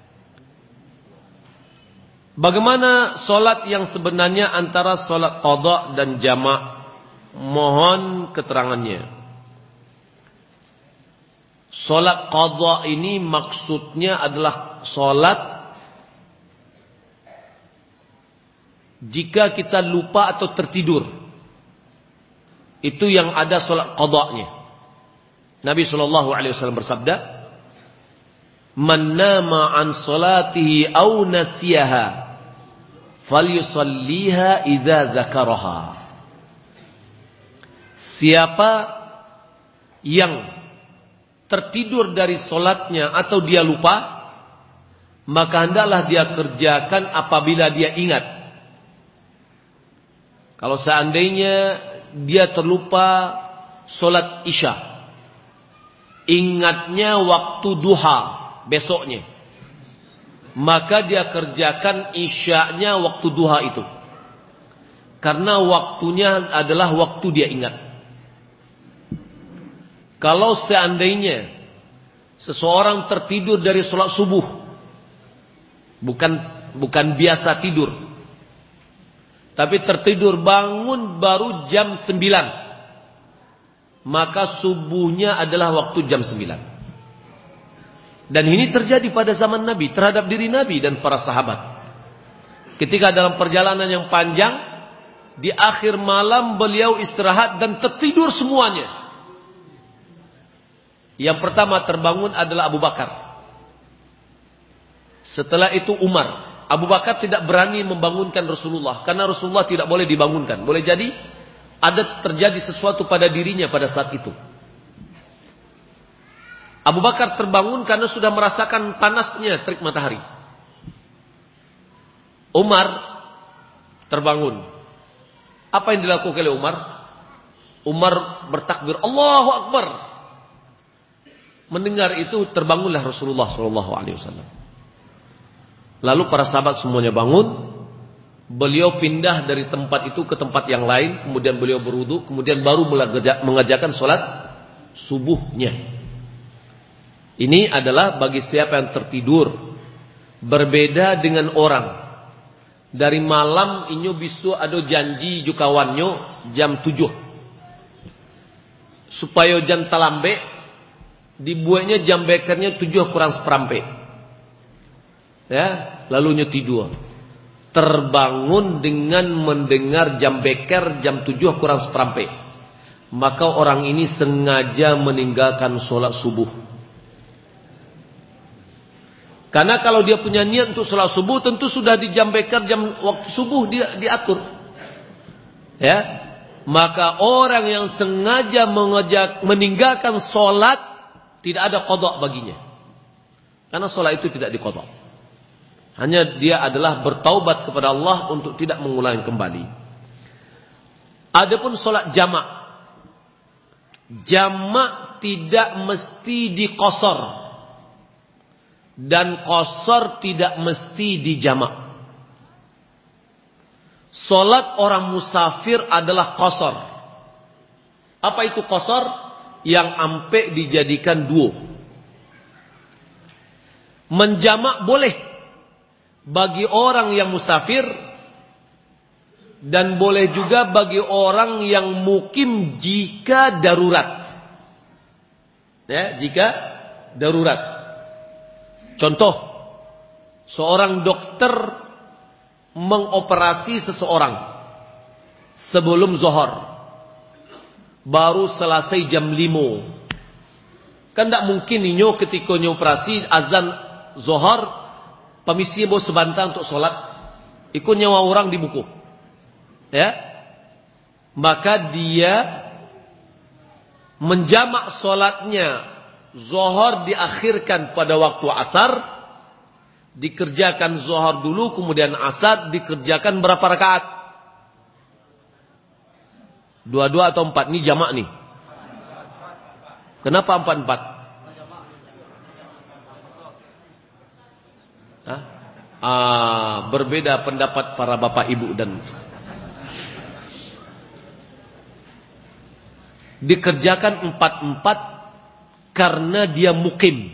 Bagaimana solat yang sebenarnya antara solat qadha dan jamak? Mohon keterangannya. Solat qadha ini maksudnya adalah solat jika kita lupa atau tertidur. Itu yang ada solat qadha-nya. Nabi sallallahu alaihi wasallam bersabda, "Man nama an salatihi aw nasiyaha falyusalliha idza dzakaraha." Siapa yang tertidur dari solatnya atau dia lupa, maka hendaklah dia kerjakan apabila dia ingat. Kalau seandainya dia terlupa solat isya, ingatnya waktu duha besoknya, maka dia kerjakan isya'nya waktu duha itu. Karena waktunya adalah waktu dia ingat. Kalau seandainya seseorang tertidur dari sholat subuh, bukan bukan biasa tidur, tapi tertidur bangun baru jam sembilan, maka subuhnya adalah waktu jam sembilan. Dan ini terjadi pada zaman Nabi terhadap diri Nabi dan para sahabat. Ketika dalam perjalanan yang panjang, di akhir malam beliau istirahat dan tertidur semuanya. Yang pertama terbangun adalah Abu Bakar. Setelah itu Umar. Abu Bakar tidak berani membangunkan Rasulullah, karena Rasulullah tidak boleh dibangunkan. Boleh jadi ada terjadi sesuatu pada dirinya pada saat itu. Abu Bakar terbangun karena sudah merasakan panasnya terik matahari. Umar terbangun. Apa yang dilakukan oleh Umar? Umar bertakbir, Allahu Akbar. Mendengar itu terbangunlah Rasulullah shallallahu alaihi wasallam. Lalu para sahabat semuanya bangun. Beliau pindah dari tempat itu ke tempat yang lain. Kemudian beliau berwudu. Kemudian baru mengerjakan sholat subuhnya. Ini adalah bagi siapa yang tertidur. Berbeda dengan orang. Dari malam inyo bisu ada janji jukawanyo jam tujuh. Supaya jan talambe, dibuatnya jam bekernya tujuh kurang seperampe. Ya, lalu nyo tidur. Terbangun dengan mendengar jam beker jam tujuh kurang seperampe. Maka orang ini sengaja meninggalkan sholat subuh. Karena kalau dia punya niat untuk sholat subuh, tentu sudah di jam beker jam waktu subuh dia diatur. Ya, maka orang yang sengaja mengajak meninggalkan sholat Tidak ada qadha baginya. Karena sholat itu tidak diqadha. Hanya dia adalah bertaubat kepada Allah untuk tidak mengulangi kembali. Adapun sholat jamak. Jamak tidak mesti diqasar. Dan qasar tidak mesti dijamak. Sholat orang musafir adalah qasar. Apa itu qasar? Yang ampe dijadikan duo. Menjamak boleh bagi orang yang musafir dan boleh juga bagi orang yang mukim jika darurat. Ya, jika darurat. Contoh, seorang dokter mengoperasi seseorang sebelum zuhur. Baru selesai jam lima. Kan tak mungkin inyo ketika inyo operasi azan zuhur, permisi mau sebentar untuk solat. Ikut nyawa orang di buku. Ya. Maka dia menjamak solatnya zuhur diakhirkan pada waktu asar. Dikerjakan zuhur dulu, kemudian asar dikerjakan berapa rakaat? Dua-dua atau empat? Ini jamak nih. Kenapa empat-empat? Hah? Ah, berbeda pendapat para bapak ibu dan dikerjakan empat-empat karena dia mukim.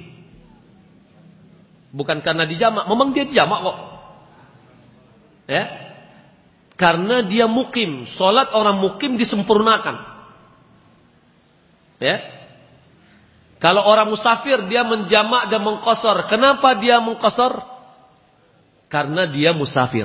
Bukan karena dijamak. Memang dia dijamak kok. Ya. Karena dia mukim. Solat orang mukim disempurnakan. Ya. Kalau orang musafir dia menjamak dan mengqasar. Kenapa dia mengqasar? Karena dia musafir.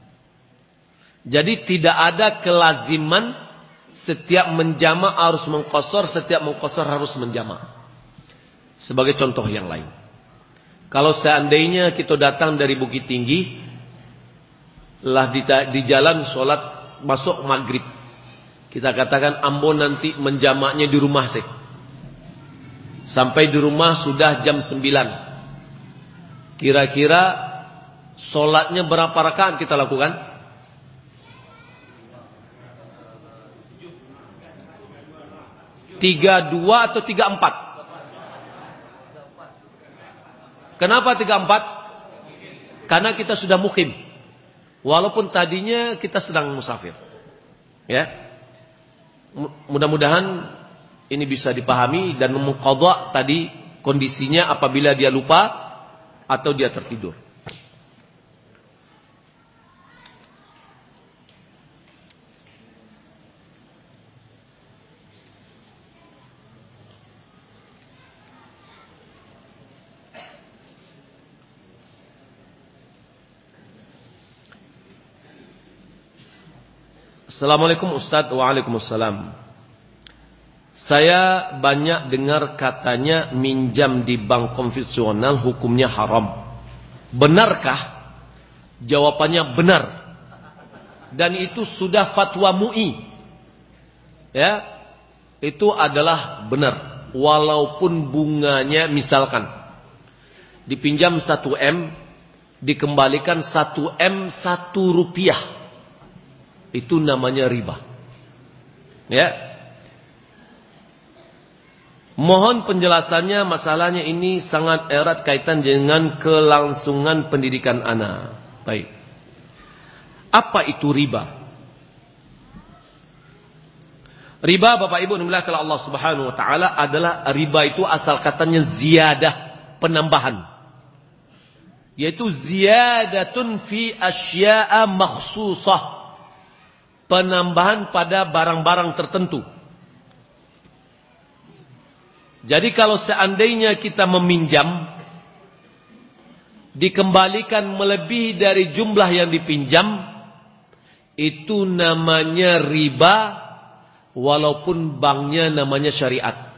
Jadi tidak ada kelaziman setiap menjamak harus mengqasar, setiap mengqasar harus menjamak. Sebagai contoh yang lain. Kalau seandainya kita datang dari Bukit Tinggi, lah di, di jalan sholat masuk maghrib, kita katakan ambo nanti menjamaknya di rumah sih. Sampai di rumah sudah jam sembilan. Kira-kira sholatnya berapa rakaat kita lakukan? Tiga dua atau tiga empat? Kenapa tiga empat? Karena kita sudah mukim. Walaupun tadinya kita sedang musafir. Ya. Mudah-mudahan ini bisa dipahami dan mengqadha tadi kondisinya apabila dia lupa atau dia tertidur. Assalamualaikum Ustaz. Waalaikumsalam. Saya banyak dengar katanya minjam di bank konvensional hukumnya haram. Benarkah? Jawabannya benar. Dan itu sudah fatwa M U I. Ya. Itu adalah benar. Walaupun bunganya misalkan dipinjam satu M, dikembalikan satu M satu rupiah. Itu namanya riba. Ya. Mohon penjelasannya, masalahnya ini sangat erat kaitan dengan kelangsungan pendidikan anak. Baik. Apa itu riba? Riba Bapak Ibu dimuliakan Allah Subhanahu wa taala adalah riba itu asal katanya ziyadah, penambahan. Yaitu ziyadatun fi asya'a makhsusah. Penambahan pada barang-barang tertentu. Jadi kalau seandainya kita meminjam, dikembalikan melebihi dari jumlah yang dipinjam, itu namanya riba, walaupun banknya namanya syariat.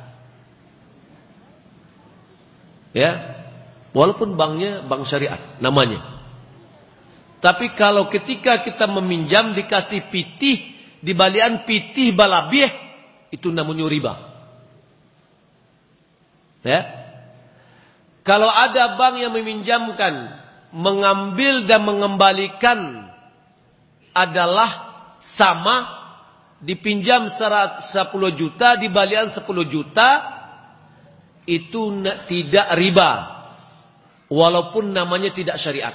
Ya, walaupun banknya bank syariat namanya. Tapi kalau ketika kita meminjam dikasih pitih, di balian pitih balabih, itu namanya riba. Ya. Kalau ada bank yang meminjamkan, mengambil dan mengembalikan adalah sama, dipinjam sepuluh juta, dibalikan sepuluh juta, itu tidak riba, walaupun namanya tidak syariat.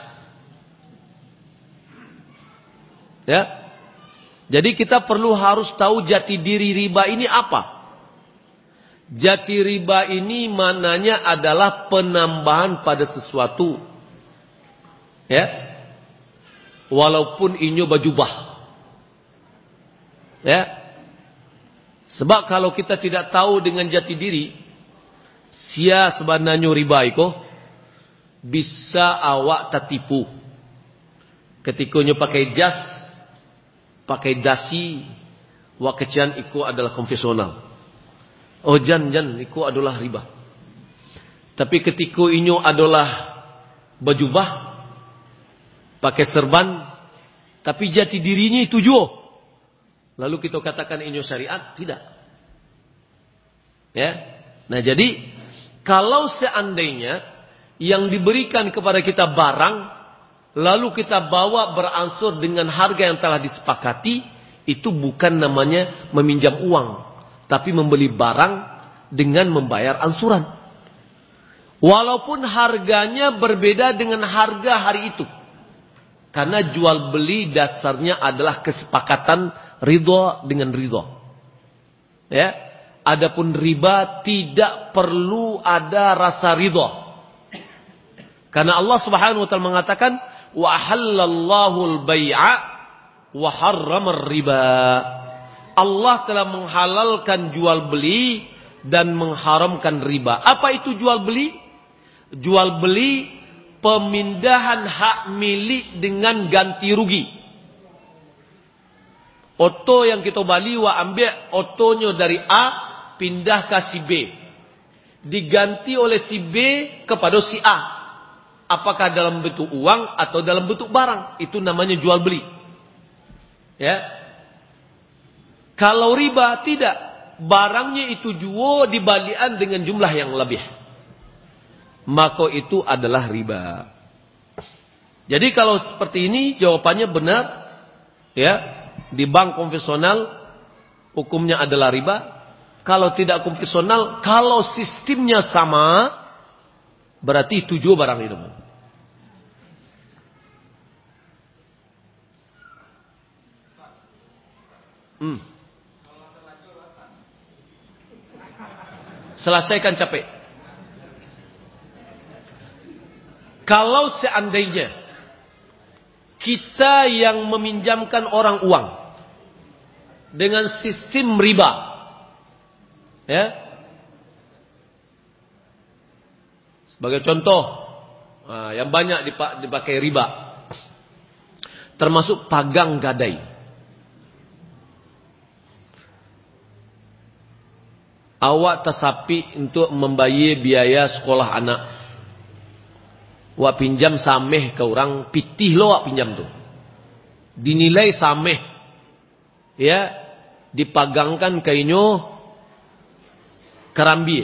Ya. Jadi kita perlu harus tahu jati diri riba ini apa. Jati riba ini maknanya adalah penambahan pada sesuatu. Ya. Walaupun inyo bajubah. Ya. Sebab kalau kita tidak tahu dengan jati diri, sia sebenarnya riba itu bisa awak tertipu. Ketika nyo pakai jas, pakai dasi, wakecan iku adalah konvensional. Oh jan jan iku adalah riba. Tapi ketika inyo adalah bajubah, pakai serban, tapi jati dirinya itu juga, lalu kita katakan inyo syariat, tidak. Ya. Nah jadi kalau seandainya yang diberikan kepada kita barang, lalu kita bawa beransur dengan harga yang telah disepakati, itu bukan namanya meminjam uang, tapi membeli barang dengan membayar ansuran. Walaupun harganya berbeda dengan harga hari itu. Karena jual beli dasarnya adalah kesepakatan ridho dengan ridho. Ya. Adapun riba tidak perlu ada rasa ridho. Karena Allah Subhanahu wa taala mengatakan, wa halallahu al-bai'a wa harrama riba. Allah telah menghalalkan jual beli dan mengharamkan riba. Apa itu jual beli? Jual beli pemindahan hak milik dengan ganti rugi. Oto yang kita beli, wa ambil otonya dari A, pindah ke si B. Diganti oleh si B kepada si A. Apakah dalam bentuk uang atau dalam bentuk barang. Itu namanya jual beli. Ya. Kalau riba, tidak. Barangnya itu juga dibalikan dengan jumlah yang lebih. Maka itu adalah riba. Jadi kalau seperti ini jawabannya benar. Ya. Di bank konvensional hukumnya adalah riba. Kalau tidak konvensional, kalau sistemnya sama, berarti itu juga barang itu. Hmm. Selesaikan capek. Kalau seandainya kita yang meminjamkan orang uang dengan sistem riba, ya, sebagai contoh, nah, yang banyak dipakai riba, termasuk pagang gadai. Awak tersapi untuk membayar biaya sekolah anak. Wak pinjam sameh ke orang, pitih lo wak pinjam tu. Dinilai sameh. Ya, dipagangkan kainyo karambi.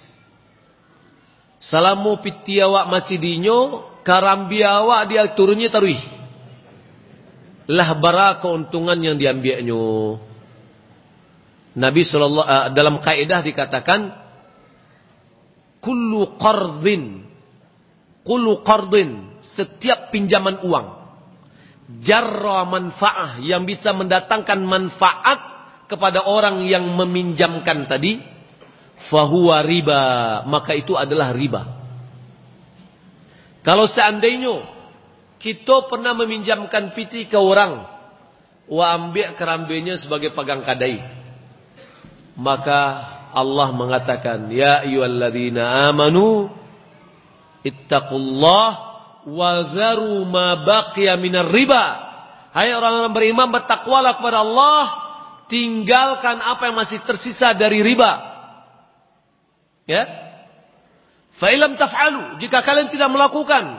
Salamu pitih awak masih dinyo, karambi awak dia turunnya taruih. Lah bara keuntungan yang diambilnya. Nabi sallallahu uh, dalam kaidah dikatakan kullu qardin kullu qardin setiap pinjaman uang jarra manfaah yang bisa mendatangkan manfaat kepada orang yang meminjamkan tadi, fahuwa riba, maka itu adalah riba. Kalau seandainya kita pernah meminjamkan piti ke orang, wa ambil kerambinya sebagai pagang kadai, maka Allah mengatakan, ya ayyuhalladzina amanu ittaqullah wa zaru ma baqiya minar riba. Hai orang-orang beriman, bertakwalah kepada Allah, tinggalkan apa yang masih tersisa dari riba. Ya? Fa illam taf'alu, jika kalian tidak melakukan,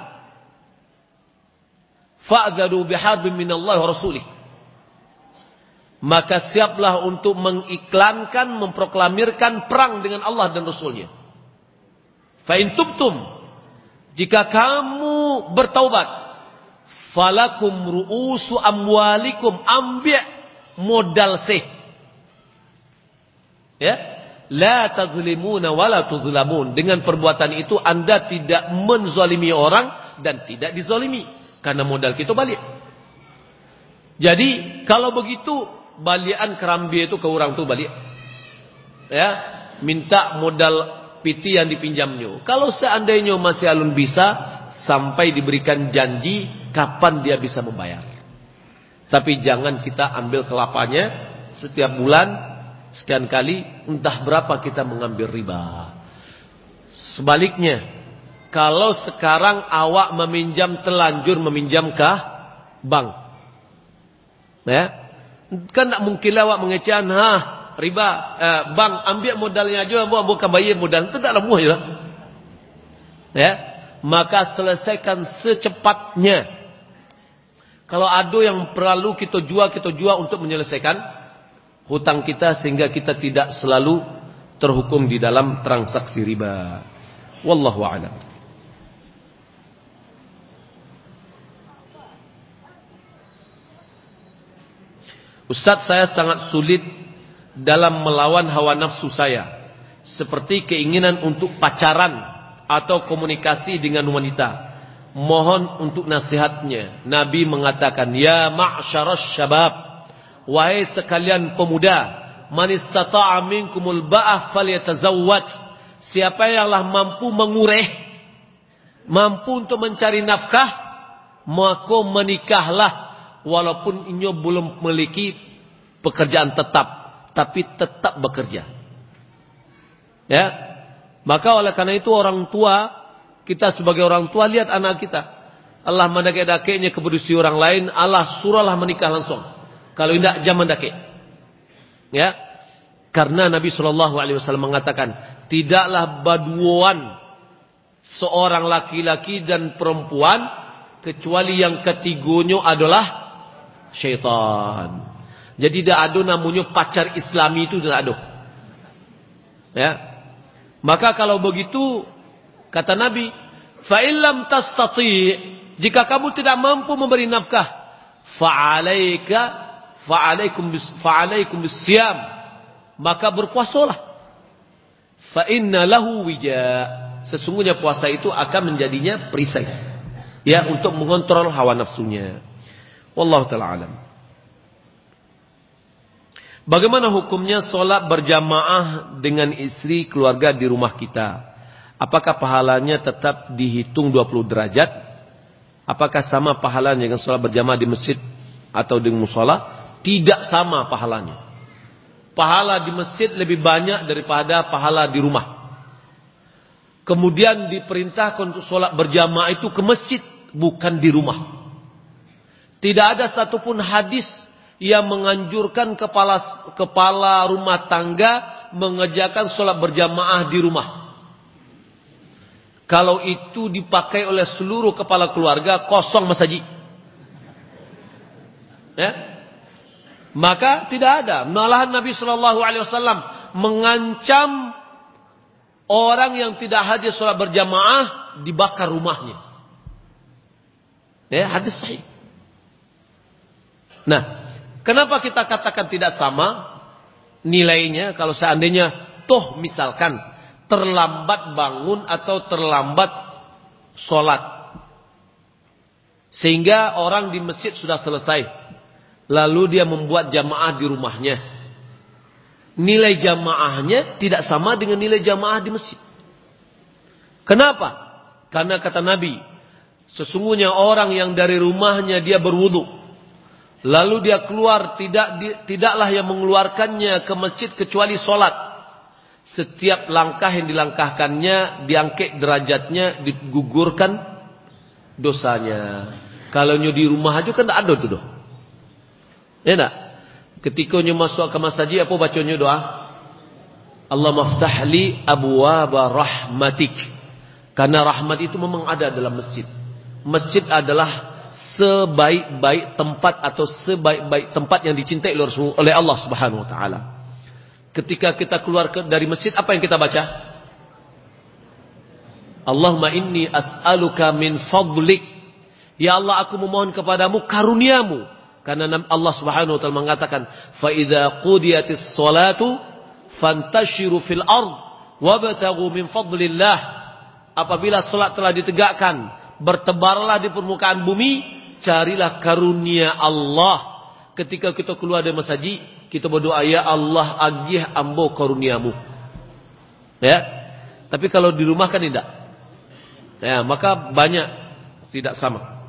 fa'dzadu biharbin minallahi wa rasulih, maka siaplah untuk mengiklankan, memproklamirkan perang dengan Allah dan Rasulnya. Fa in tubtum, jika kamu bertaubat, falakum ru'usu amwalikum, ambil modal seh. Ya, la tazlimuna wa la tuzlamun. Dengan perbuatan itu Anda tidak menzalimi orang dan tidak dizalimi, karena modal kita balik. Jadi kalau begitu balian kerambi itu ke orang tu balik. Ya, minta modal piti yang dipinjamnya. Kalau seandainya masih alun bisa, sampai diberikan janji kapan dia bisa membayar. Tapi jangan kita ambil kelapanya setiap bulan sekian kali, entah berapa kita mengambil riba. Sebaliknya, kalau sekarang awak meminjam, telanjur meminjam ke bank, ya, kan tak mungkin awak mengecehan, ha, riba, eh, bank ambil modalnya aja, bukan bayar modal, itu tak lama ya. Ya, maka selesaikan secepatnya. Kalau ada yang perlu kita jual, kita jual untuk menyelesaikan hutang kita, sehingga kita tidak selalu terhukum di dalam transaksi riba. Wallahu a'lam. Ustaz, saya sangat sulit dalam melawan hawa nafsu saya, seperti keinginan untuk pacaran atau komunikasi dengan wanita. Mohon untuk nasihatnya. Nabi mengatakan, ya ma'syarasy syabab, wahai sekalian pemuda, man istata'a minkumul ba'ah falyatazawwaj. Siapa yang lah mampu mengureh, mampu untuk mencari nafkah, maka menikahlah, walaupun inyo belum memiliki pekerjaan tetap, tapi tetap bekerja. Ya, maka oleh karena itu orang tua, kita sebagai orang tua lihat anak kita, Allah mendake-dakenya keberusi orang lain, Allah surahlah menikah langsung. Kalau tidak jangan dake. Ya, karena Nabi Shallallahu Alaihi Wasallam mengatakan, tidaklah baduan seorang laki-laki dan perempuan kecuali yang ketiganya adalah syaitan. Jadi tidak ada namanya pacar Islami, itu tidak ada. Ya. Maka kalau begitu, kata Nabi, fa illam tastati', jika kamu tidak mampu memberi nafkah, fa'alaika fa'alaikum bis fa'alaikum bisyam, maka berpuasalah. Fa inna lahu wija, sesungguhnya puasa itu akan menjadinya perisai, ya, untuk mengontrol hawa nafsunya. Wallahu ta'ala alam. Bagaimana hukumnya solat berjamaah dengan istri keluarga di rumah kita? Apakah pahalanya tetap dihitung dua puluh derajat? Apakah sama pahalanya dengan solat berjamaah di masjid atau di mushola? Tidak sama pahalanya. Pahala di masjid lebih banyak daripada pahala di rumah. Kemudian diperintahkan untuk solat berjamaah itu ke masjid, bukan di rumah. Tidak ada satupun hadis yang menganjurkan kepala kepala rumah tangga mengerjakan solat berjamaah di rumah. Kalau itu dipakai oleh seluruh kepala keluarga, kosong masjid. Ya? Maka tidak ada. Malahan Nabi Shallallahu Alaihi Wasallam mengancam orang yang tidak hadir solat berjamaah dibakar rumahnya. Ya, hadis sahih. Nah, kenapa kita katakan tidak sama nilainya? Kalau seandainya toh misalkan terlambat bangun atau terlambat sholat, sehingga orang di masjid sudah selesai, lalu dia membuat jamaah di rumahnya, nilai jamaahnya tidak sama dengan nilai jamaah di masjid. Kenapa? Karena kata Nabi, sesungguhnya orang yang dari rumahnya dia berwudu, lalu dia keluar, tidak tidaklah yang mengeluarkannya ke masjid kecuali solat. Setiap langkah yang dilangkahkannya diangkat derajatnya, digugurkan dosanya. Kalau nyu di rumah aja kan tidak ada tuh doh. Ya tak? Ketika nyu masuk ke masjid, apa bacanya doa? Allah maftahli abwaba rahmatik. Karena rahmat itu memang ada dalam masjid. Masjid adalah sebaik-baik tempat atau sebaik-baik tempat yang dicintai oleh Allah Subhanahu wa taala. Ketika kita keluar dari masjid, apa yang kita baca? Allahumma inni as'aluka min fadlik. Ya Allah, aku memohon kepadamu karuniamu. Karena Allah Subhanahu wa taala mengatakan, "Fa idza qudiyatis sholatu fantashiru fil ard wabtaghu min fadlillah." Apabila salat telah ditegakkan, bertebarlah di permukaan bumi, carilah karunia Allah. Ketika kita keluar dari masjid, kita berdoa, ya Allah, agih ambo karuniamu. Ya. Tapi kalau di rumah kan tidak. Ya, maka banyak tidak sama.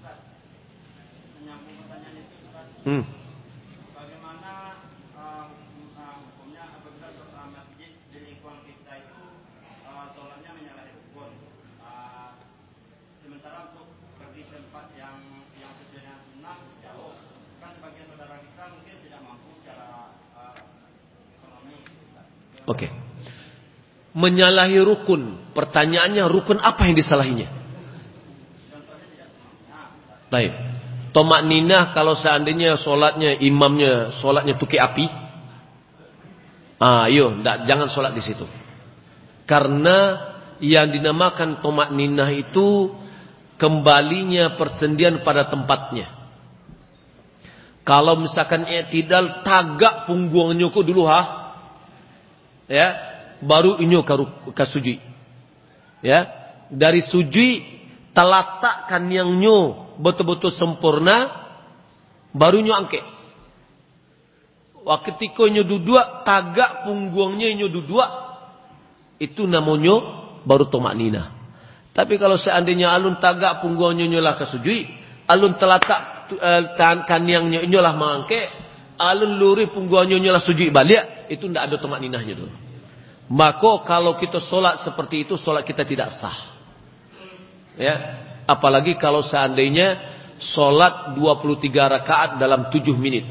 Hmm. Bagaimana uh, uh, hukumnya apabila sholat masjid di lingkungan kita itu uh, sholatnya menyalahi rukun, uh, sementara untuk pergi tempat yang yang sesuai dengan sunnah jauh, kan sebagian saudara kita mungkin tidak mampu secara uh, ekonomi. Oke. Okay. Menyalahi rukun. Pertanyaannya, rukun apa yang disalahinya? Contohnya tidak semuanya. Baik. Tomak ninah kalau seandainya solatnya imamnya solatnya tuki api, ah, ayo, enggak, jangan solat di situ. Karena yang dinamakan tomak ninah itu kembalinya persendian pada tempatnya. Kalau misalkan i'tidal tagak punggungnya kok dulu ha, ya, baru inyo ke sujud, ya, dari sujud teletakkan yang nyo betul-betul sempurna, baru nyo angke. Wah, ketika nyo duduk, tagak punggungnya nyo duduk, itu namanya baru tomak nina. Tapi kalau seandainya alun tagak punggungnya nyo lah kesujui, alun telatak uh, kaniangnya nyo lah mangke, alun luri punggungnya nyo lah sujui balik, itu ndak ada tomak ninahnya dulu. Maka kalau kita solat seperti itu, solat kita tidak sah. Ya. Apalagi kalau seandainya solat dua puluh tiga rakaat dalam tujuh menit.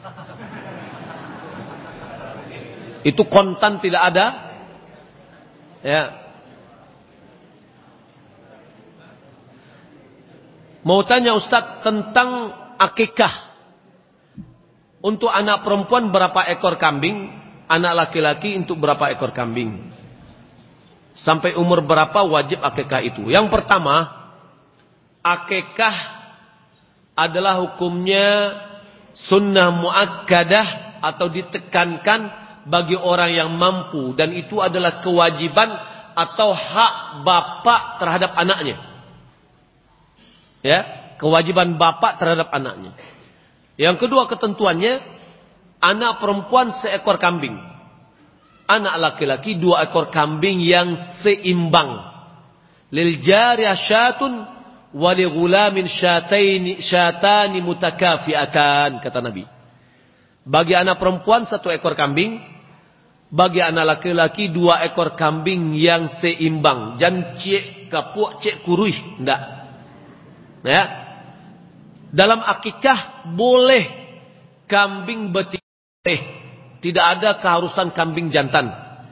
Itu kontan tidak ada. Ya. Mau tanya Ustaz tentang akikah. Untuk anak perempuan berapa ekor kambing? Anak laki-laki untuk berapa ekor kambing? Sampai umur berapa wajib akikah itu? Yang pertama, akikah adalah hukumnya sunnah muakkadah atau ditekankan bagi orang yang mampu, dan itu adalah kewajiban atau hak bapak terhadap anaknya. Ya, kewajiban bapak terhadap anaknya. Yang kedua ketentuannya, anak perempuan seekor kambing, anak laki-laki dua ekor kambing yang seimbang. Lil jariyah syatun wali ghulamin syataini syatani mutakafiatan, kata Nabi. Bagi anak perempuan satu ekor kambing, bagi anak laki-laki dua ekor kambing yang seimbang. Jangan cek kapuk cek kuruih, enggak. Ya. Dalam akikah boleh kambing betina, eh, tidak ada keharusan kambing jantan.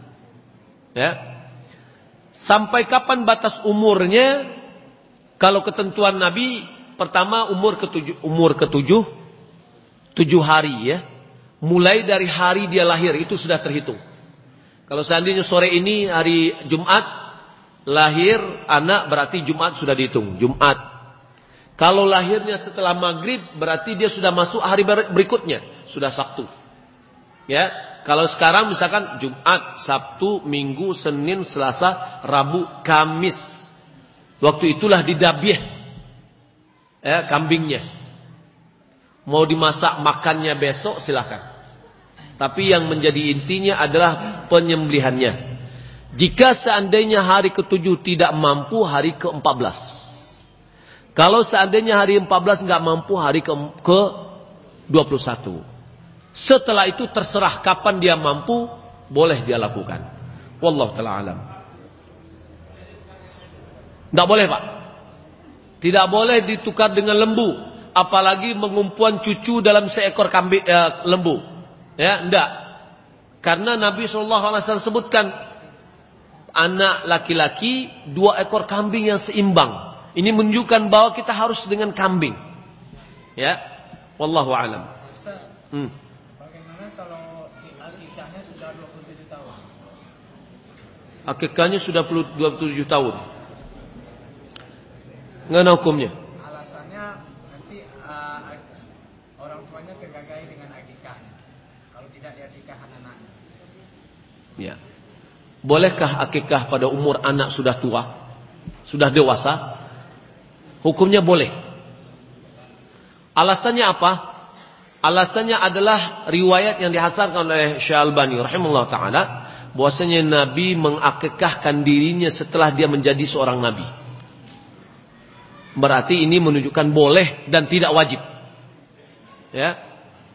Ya. Sampai kapan batas umurnya? Kalau ketentuan Nabi, pertama umur ketujuh, umur ketujuh, tujuh hari ya. Mulai dari hari dia lahir, itu sudah terhitung. Kalau seandainya sore ini hari Jumat, lahir anak berarti Jumat sudah dihitung, Jumat. Kalau lahirnya setelah maghrib, berarti dia sudah masuk hari berikutnya, sudah Sabtu. Ya, kalau sekarang misalkan Jumat, Sabtu, Minggu, Senin, Selasa, Rabu, Kamis. Waktu itulah didabiah ya, kambingnya. Mau dimasak makannya besok silahkan. Tapi yang menjadi intinya adalah penyembelihannya. Jika seandainya hari ketujuh tidak mampu, hari ke empat belas. Kalau seandainya hari empat belas nggak mampu, hari ke dua puluh satu. Setelah itu terserah kapan dia mampu, boleh dia lakukan. Wallahu ta'ala alam. Tidak boleh Pak. Tidak boleh ditukar dengan lembu. Apalagi mengumpuan cucu dalam seekor kambing eh, lembu. Ya, tidak. Karena Nabi shallallahu alaihi wasallam sebutkan anak laki-laki dua ekor kambing yang seimbang. Ini menunjukkan bahwa kita harus dengan kambing. Ya, wallahu alam. Hmm. Bagaimana kalau akikahnya sudah dua puluh tujuh tahun? Akikahnya sudah dua puluh tujuh tahun. Ngana hukumnya? Alasannya nanti uh, orang tuanya tergagai dengan akikah. Kalau tidak diakikah anak-anaknya. Ya. Bolehkah akikah pada umur anak sudah tua, sudah dewasa? Hukumnya boleh. Alasannya apa? Alasannya adalah riwayat yang dihasankan oleh Syekh Albani rahimahullah taala, bahwasanya Nabi mengakikahkan dirinya setelah dia menjadi seorang nabi. Berarti ini menunjukkan boleh dan tidak wajib. Ya.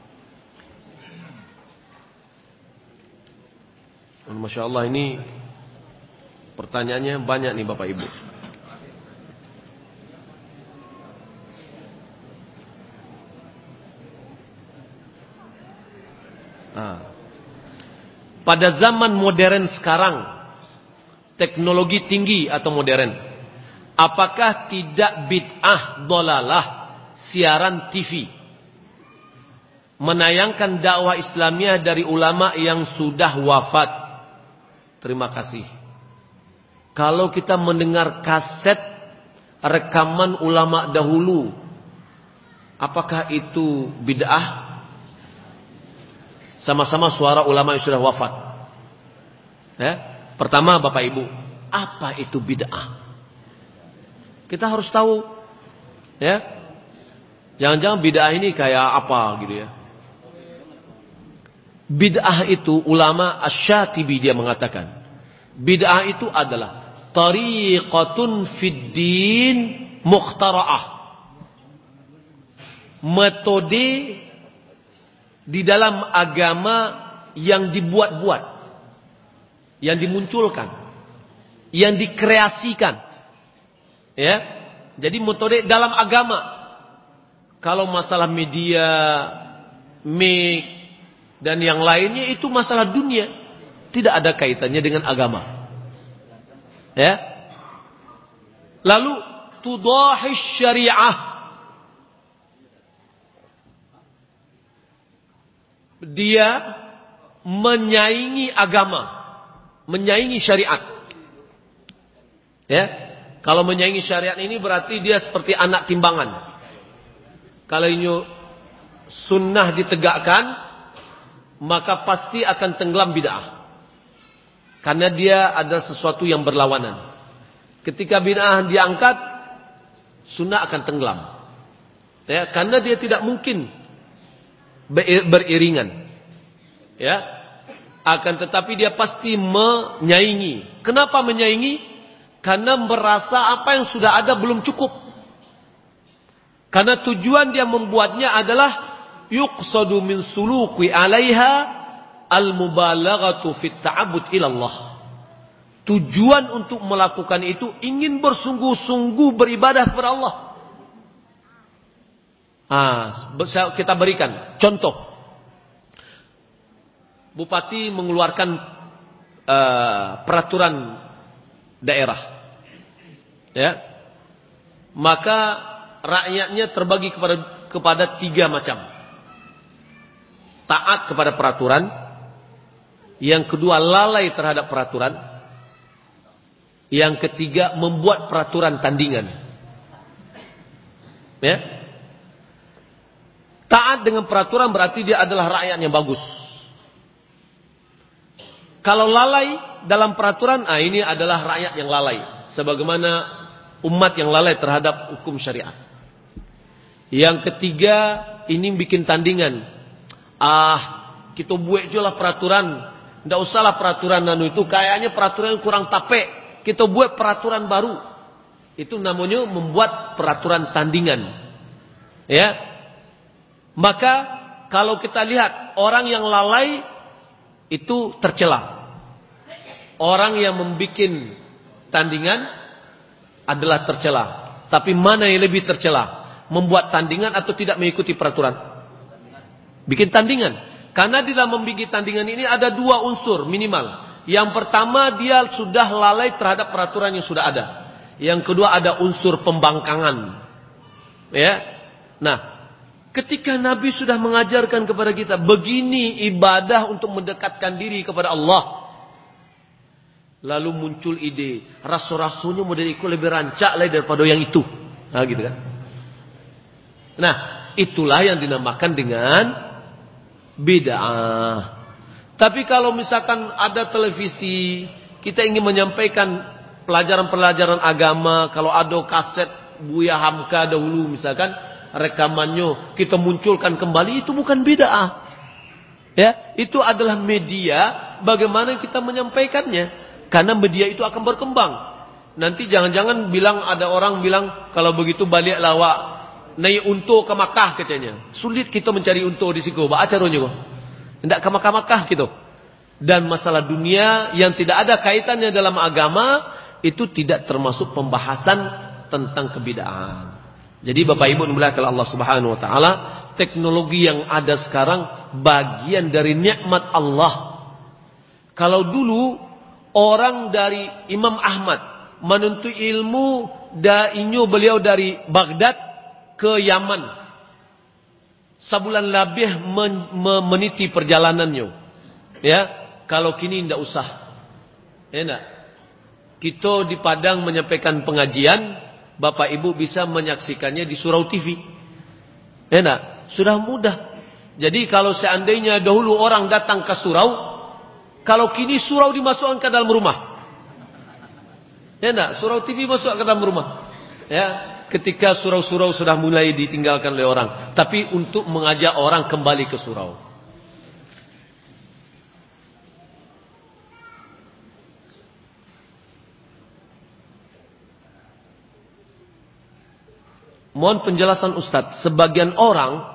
Masya Allah, ini pertanyaannya banyak nih Bapak Ibu. Nah, pada zaman modern sekarang, teknologi tinggi atau modern, apakah tidak bid'ah dolalah siaran T V menayangkan dakwah Islamiyah dari ulama yang sudah wafat? Terima kasih. Kalau kita mendengar kaset rekaman ulama dahulu, apakah itu bid'ah? Sama-sama suara ulama yang sudah wafat. Ya? Pertama Bapak Ibu, apa itu bid'ah? Kita harus tahu. Ya? Jangan-jangan bid'ah ini kayak apa gitu ya. Bid'ah itu ulama Asy-Syatibi dia mengatakan, bid'ah itu adalah tariqatun fid din mukhtara'ah. Metode di dalam agama yang dibuat-buat, yang dimunculkan, yang dikreasikan. Ya. Jadi metode dalam agama. Kalau masalah media, mic dan yang lainnya itu masalah dunia, tidak ada kaitannya dengan agama. Ya. Lalu tudahish syariah, dia menyaingi agama, menyaingi syariat. Ya. Kalau menyaingi syariat ini berarti dia seperti anak timbangan. Kalau ini sunnah ditegakkan, maka pasti akan tenggelam bid'ah. Karena dia ada sesuatu yang berlawanan. Ketika bid'ah diangkat, sunnah akan tenggelam. Ya, karena dia tidak mungkin beriringan. Ya. Akan tetapi dia pasti menyaingi. Kenapa menyaingi? Karena merasa apa yang sudah ada belum cukup. Karena tujuan dia membuatnya adalah yuqsadu min suluqi 'alaiha al-mubalaghatu fit ta'abbud ila Allah. Tujuan untuk melakukan itu ingin bersungguh-sungguh beribadah kepada Allah. Ah, kita berikan contoh. Bupati mengeluarkan uh, peraturan daerah. Ya. Maka rakyatnya terbagi kepada kepada tiga macam. Taat kepada peraturan, yang kedua lalai terhadap peraturan, yang ketiga membuat peraturan tandingan. Ya. Taat dengan peraturan berarti dia adalah rakyat yang bagus. Kalau lalai dalam peraturan, ah ini adalah rakyat yang lalai, sebagaimana umat yang lalai terhadap hukum syariat. Yang ketiga ini bikin tandingan. Ah, kita buat je lah peraturan. Tidak usahlah peraturan anu itu. Kayaknya peraturan kurang tapek. Kita buat peraturan baru. Itu namanya membuat peraturan tandingan. Ya. Maka kalau kita lihat orang yang lalai itu tercela. Orang yang membuat tandingan adalah tercela. Tapi mana yang lebih tercela? Membuat tandingan atau tidak mengikuti peraturan? Bikin tandingan. Karena di dalam membuat tandingan ini ada dua unsur minimal. Yang pertama dia sudah lalai terhadap peraturan yang sudah ada. Yang kedua ada unsur pembangkangan. Ya. Nah, ketika Nabi sudah mengajarkan kepada kita begini ibadah untuk mendekatkan diri kepada Allah. Lalu muncul ide, rasul-rasulnya model ikut lebih rancak lah daripada yang itu. Nah, gitu kan. Nah, itulah yang dinamakan dengan bid'ah. Tapi kalau misalkan ada televisi, kita ingin menyampaikan pelajaran-pelajaran agama, kalau ada kaset Buya Hamka dahulu misalkan rekamannya kita munculkan kembali, itu bukan bid'ah. Ya, itu adalah media bagaimana kita menyampaikannya. Karena media itu akan berkembang. Nanti jangan-jangan bilang ada orang bilang kalau begitu balik lawak naik unta ke Makkah katanya. Sulit kita mencari unta di situ. Baca caranya kok. Tidak ke Makkah-Makkah gitu. Dan masalah dunia yang tidak ada kaitannya dalam agama itu tidak termasuk pembahasan tentang kebid'ahan. Jadi Bapak Ibu dimuliakan Allah Subhanahu wa taala, teknologi yang ada sekarang bagian dari nikmat Allah. Kalau dulu orang dari Imam Ahmad menuntut ilmu, da'inya beliau dari Baghdad ke Yaman. Sebulan lebih men men meniti perjalanannya. Ya, kalau kini tidak usah. Ya enggak? Kita di Padang menyampaikan pengajian, Bapak Ibu bisa menyaksikannya di Surau T V. Ya enggak? Sudah mudah. Jadi kalau seandainya dahulu orang datang ke surau, kalau kini surau dimasukkan ke dalam rumah. Ya enggak? Surau T V masuk ke dalam rumah. Ya, ketika surau-surau sudah mulai ditinggalkan oleh orang. Tapi untuk mengajak orang kembali ke surau. Mohon penjelasan Ustadz, sebagian orang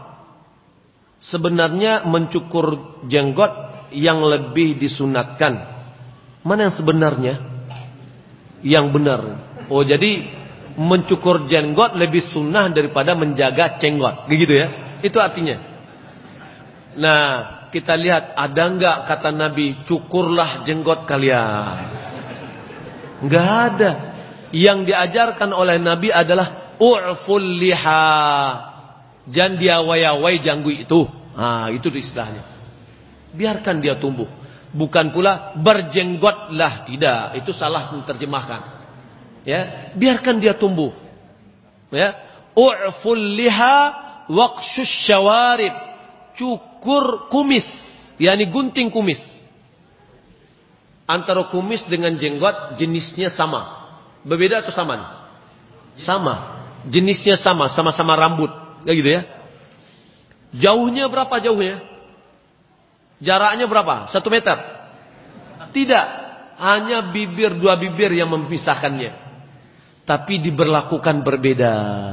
sebenarnya mencukur jenggot yang lebih disunatkan. Mana yang sebenarnya? Yang benar. Oh, jadi mencukur jenggot lebih sunnah daripada menjaga jenggot. Begitu ya? Itu artinya. Nah, kita lihat ada enggak kata Nabi, cukurlah jenggot kalian. Enggak ada. Yang diajarkan oleh Nabi adalah u'ful liha. Jangan dia wayawai janggu itu. Ah, itu istilahnya. Biarkan dia tumbuh. Bukan pula berjenggotlah, tidak. Itu salah menerjemahkan. Ya, biarkan dia tumbuh. Ya, u'ful liha waqshus syawarib. Cukur kumis, yakni gunting kumis. Antara kumis dengan jenggot jenisnya sama. Berbeda atau sama? Sama. Jenisnya sama, sama-sama rambut, kayak gitu ya. Jauhnya berapa jauhnya? Jaraknya berapa? Satu meter? Tidak, hanya bibir dua bibir yang memisahkannya. Tapi diberlakukan berbeda.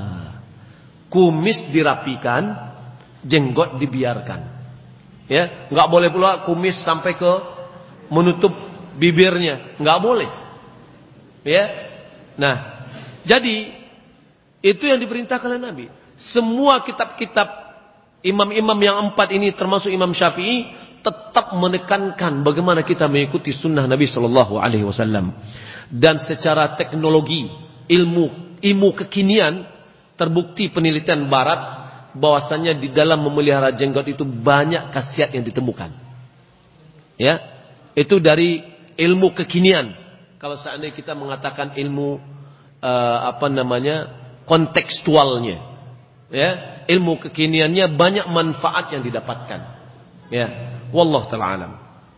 Kumis dirapikan, jenggot dibiarkan. Ya, nggak boleh pula kumis sampai ke menutup bibirnya, nggak boleh. Ya, nah, jadi itu yang diperintahkan oleh Nabi. Semua kitab-kitab imam-imam yang empat ini termasuk Imam Syafi'i tetap menekankan bagaimana kita mengikuti sunnah Nabi Shallallahu Alaihi Wasallam. Dan secara teknologi, ilmu, ilmu kekinian terbukti penelitian Barat bahwasanya di dalam memelihara jenggot itu banyak khasiat yang ditemukan. Ya, itu dari ilmu kekinian. Kalau seandainya kita mengatakan ilmu uh, apa namanya? kontekstualnya, ya, ilmu kekiniannya banyak manfaat yang didapatkan, ya, wallahu ta'ala alam.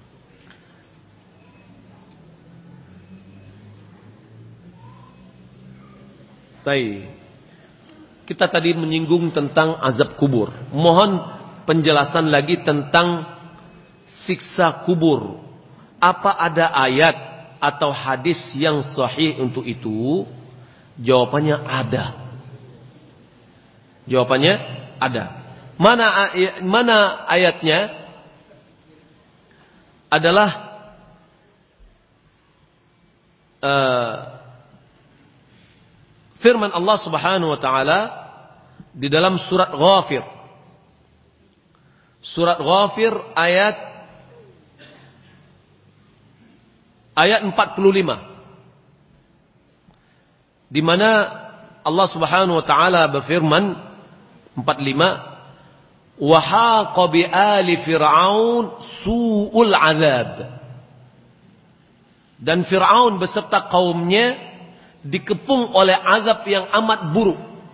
Baik, kita tadi menyinggung tentang azab kubur. Mohon penjelasan lagi tentang siksa kubur. Apa ada ayat atau hadis yang sahih untuk itu? Jawabannya ada. Jawabannya ada. Mana mana ayatnya? Adalah uh, firman Allah Subhanahu wa taala di dalam surat Ghafir. Surat Ghafir ayat ayat empat puluh lima. Di mana Allah Subhanahu wa taala berfirman empat puluh lima, wa haqa bi ali fir'aun su'ul 'adzab. Dan Fir'aun beserta kaumnya dikepung oleh azab yang amat buruk.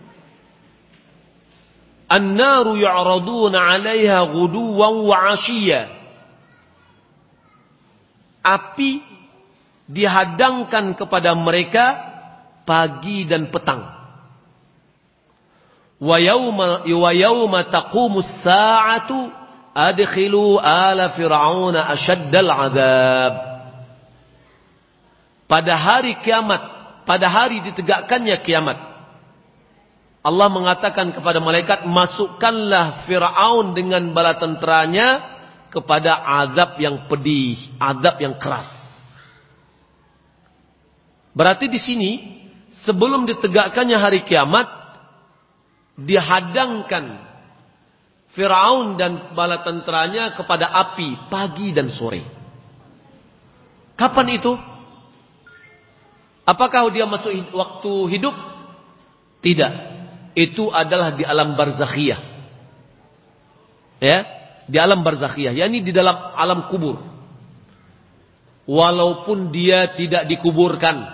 An-naru yu'raduna 'alaiha ghuduwan wa 'ashiyya. Api dihadangkan kepada mereka pagi dan petang. Wa yauma wa yauma taqumus sa'atu adkhilu ala fir'auna asyaddal 'adzab. Pada hari kiamat, pada hari ditegakkannya kiamat, Allah mengatakan kepada malaikat, masukkanlah Fir'aun dengan bala tenteranya kepada azab yang pedih, azab yang keras. Berarti di sini sebelum ditegakkannya hari kiamat, dihadangkan Fir'aun dan bala tenteranya kepada api pagi dan sore. Kapan itu? Apakah dia masuk waktu hidup? Tidak. Itu adalah di alam barzakhiyah. Ya, di alam barzakhiyah, yakni di dalam alam kubur. Walaupun dia tidak dikuburkan.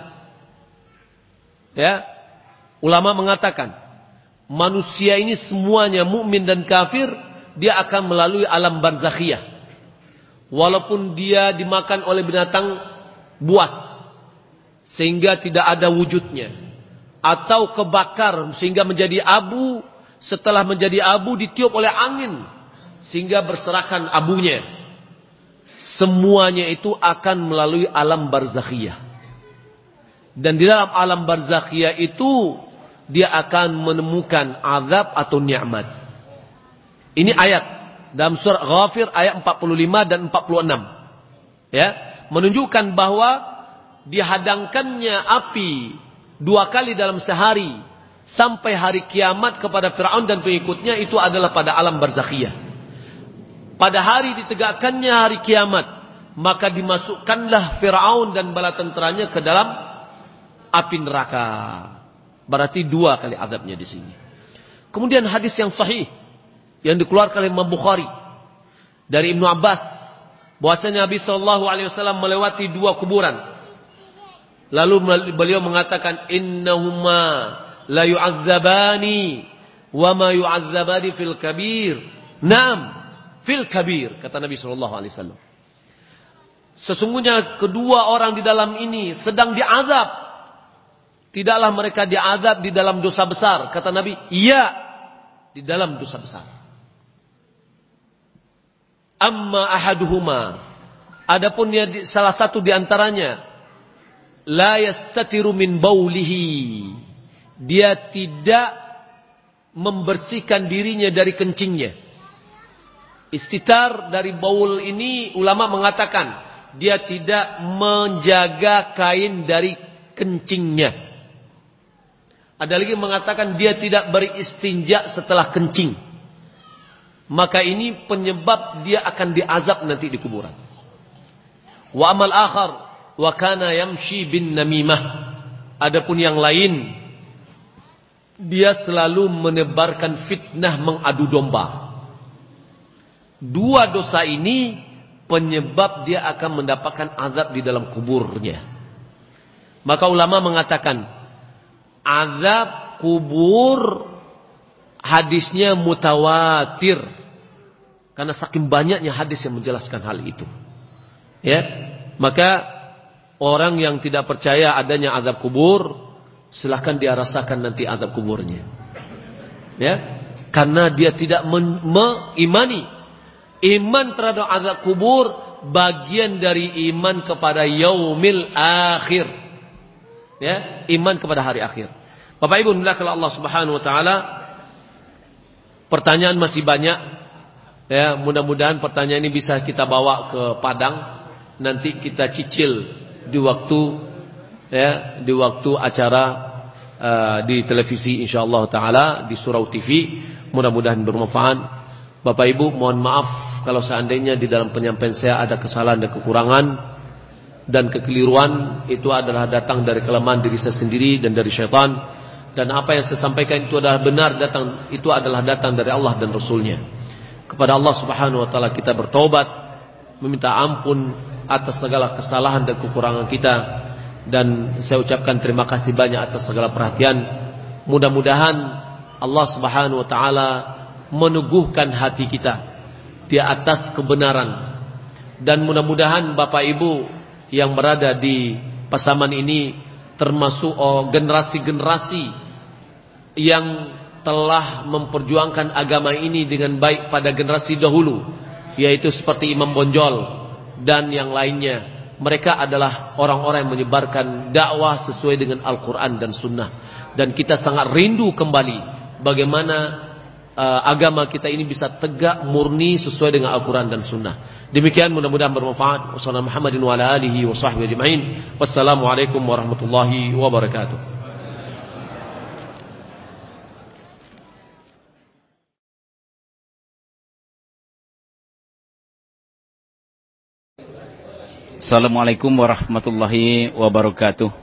Ya. Ulama mengatakan, manusia ini semuanya mukmin dan kafir, dia akan melalui alam barzakhiyah. Walaupun dia dimakan oleh binatang buas sehingga tidak ada wujudnya, atau kebakar sehingga menjadi abu, setelah menjadi abu ditiup oleh angin sehingga berserakan abunya. Semuanya itu akan melalui alam barzakhiyah. Dan di dalam alam barzakhiyah itu dia akan menemukan azab atau nikmat. Ini ayat dalam surah Ghafir ayat empat puluh lima dan empat puluh enam. Ya, menunjukkan bahwa dihadangkannya api dua kali dalam sehari sampai hari kiamat kepada Fir'aun dan pengikutnya itu adalah pada alam barzakhiyah. Pada hari ditegakkannya hari kiamat, maka dimasukkanlah Fir'aun dan bala tenteranya ke dalam api neraka. Berarti dua kali azabnya di sini. Kemudian hadis yang sahih yang dikeluarkan oleh Imam Bukhari dari Ibnu Abbas, bahwasanya Nabi sallallahu alaihi wasallam melewati dua kuburan. Lalu beliau mengatakan, innahuma la yu'adzabani wa ma yu'adzabani fil kabir. Naam, fil kabir, kata Nabi sallallahu alaihi wasallam. Sesungguhnya kedua orang di dalam ini sedang diazab. Tidaklah mereka diazab di dalam dosa besar, kata Nabi. Iya, di dalam dosa besar. Amma ahaduhuma, adapun dia salah satu di antaranya, la yastatiru min baulihi, dia tidak membersihkan dirinya dari kencingnya. Istitar dari baul ini ulama mengatakan dia tidak menjaga kain dari kencingnya. Ada lagi mengatakan dia tidak beristinja setelah kencing. Maka ini penyebab dia akan diazab nanti di kuburan. Wa amal akhar wa kana yamshi bin namimah. Adapun yang lain, dia selalu menebarkan fitnah, mengadu domba. Dua dosa ini penyebab dia akan mendapatkan azab di dalam kuburnya. Maka ulama mengatakan azab kubur hadisnya mutawatir, karena saking banyaknya hadis yang menjelaskan hal itu. Ya, maka orang yang tidak percaya adanya azab kubur, silahkan dia rasakan nanti azab kuburnya. Ya, karena dia tidak mengimani. Iman terhadap azab kubur bagian dari iman kepada yaumil akhir. Ya, iman kepada hari akhir. Bapak Ibu dimuliakan Allah Subhanahu wa taala, pertanyaan masih banyak. Ya, mudah-mudahan pertanyaan ini bisa kita bawa ke Padang, nanti kita cicil di waktu ya, di waktu acara uh, di televisi insyaallah taala di Surau T V. Mudah-mudahan bermanfaat. Bapak Ibu, mohon maaf kalau seandainya di dalam penyampaian saya ada kesalahan dan kekurangan dan kekeliruan, itu adalah datang dari kelemahan diri saya sendiri dan dari syaitan. Dan apa yang saya sampaikan itu adalah benar, datang itu adalah datang dari Allah dan Rasulnya. Kepada Allah Subhanahu wa taala kita bertaubat, meminta ampun atas segala kesalahan dan kekurangan kita, dan saya ucapkan terima kasih banyak atas segala perhatian. Mudah-mudahan Allah Subhanahu wa taala meneguhkan hati kita di atas kebenaran. Dan mudah-mudahan Bapak Ibu yang berada di Pasaman ini termasuk oh, generasi-generasi yang telah memperjuangkan agama ini dengan baik pada generasi dahulu, yaitu seperti Imam Bonjol dan yang lainnya. Mereka adalah orang-orang yang menyebarkan dakwah sesuai dengan Al-Quran dan Sunnah. Dan kita sangat rindu kembali bagaimana uh, agama kita ini bisa tegak murni sesuai dengan Al-Quran dan Sunnah. Demikian, mudah-mudahan bermanfaat. Wassalamualaikum warahmatullahi wabarakatuh. Assalamualaikum warahmatullahi wabarakatuh.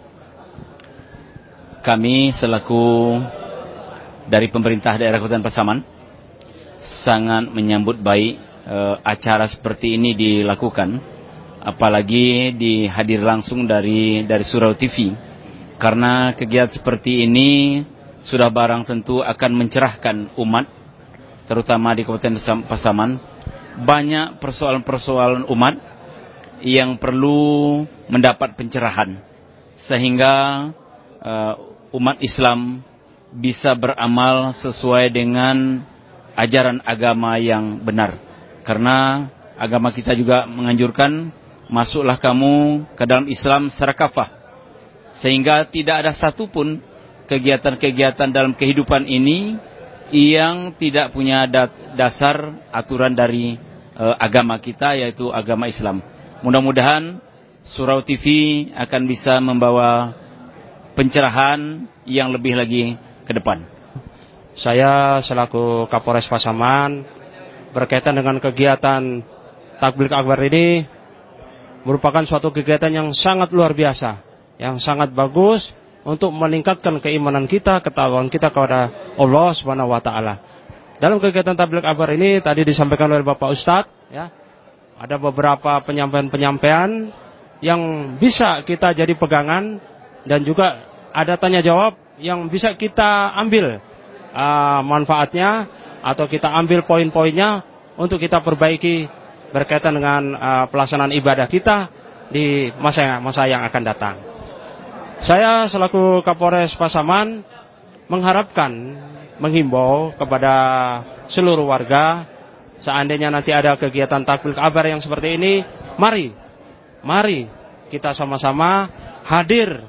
Kami selaku dari pemerintah daerah Kabupaten Pasaman sangat menyambut baik eh, acara seperti ini dilakukan, apalagi dihadir langsung dari dari Surau T V, karena kegiatan seperti ini sudah barang tentu akan mencerahkan umat, terutama di Kabupaten Pasaman. Banyak persoalan-persoalan umat yang perlu mendapat pencerahan, sehingga uh, umat Islam bisa beramal sesuai dengan ajaran agama yang benar. Karena agama kita juga menganjurkan, masuklah kamu ke dalam Islam secara kafah, sehingga tidak ada satupun kegiatan-kegiatan dalam kehidupan ini yang tidak punya dasar aturan dari uh, agama kita, yaitu agama Islam. Mudah-mudahan Surau T V akan bisa membawa pencerahan yang lebih lagi ke depan. Saya selaku Kapolres Pasaman berkaitan dengan kegiatan Tabligh Akbar ini merupakan suatu kegiatan yang sangat luar biasa, yang sangat bagus untuk meningkatkan keimanan kita, ketakwaan kita kepada Allah Subhanahu wa taala. Dalam kegiatan Tabligh Akbar ini tadi disampaikan oleh Bapak Ustadz, ya, ada beberapa penyampaian-penyampaian yang bisa kita jadi pegangan, dan juga ada tanya jawab yang bisa kita ambil uh, manfaatnya atau kita ambil poin-poinnya untuk kita perbaiki berkaitan dengan uh, pelaksanaan ibadah kita di masa masa yang akan datang. Saya selaku Kapolres Pasaman mengharapkan, menghimbau kepada seluruh warga, seandainya nanti ada kegiatan Tabligh Akbar yang seperti ini, mari, mari kita sama-sama hadir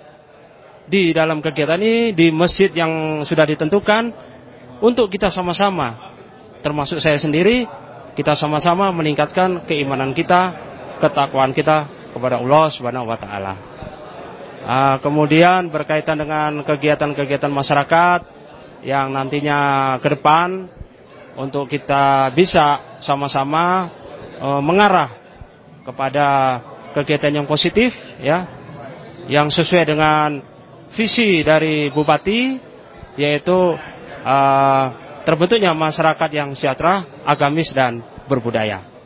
di dalam kegiatan ini di masjid yang sudah ditentukan, untuk kita sama-sama, termasuk saya sendiri, kita sama-sama meningkatkan keimanan kita, ketakwaan kita kepada Allah Subhanahu wa taala. Uh, kemudian berkaitan dengan kegiatan-kegiatan masyarakat yang nantinya ke depan, untuk kita bisa sama-sama e, mengarah kepada kegiatan yang positif, ya, yang sesuai dengan visi dari Bupati, yaitu e, terbentuknya masyarakat yang sejahtera, agamis dan berbudaya.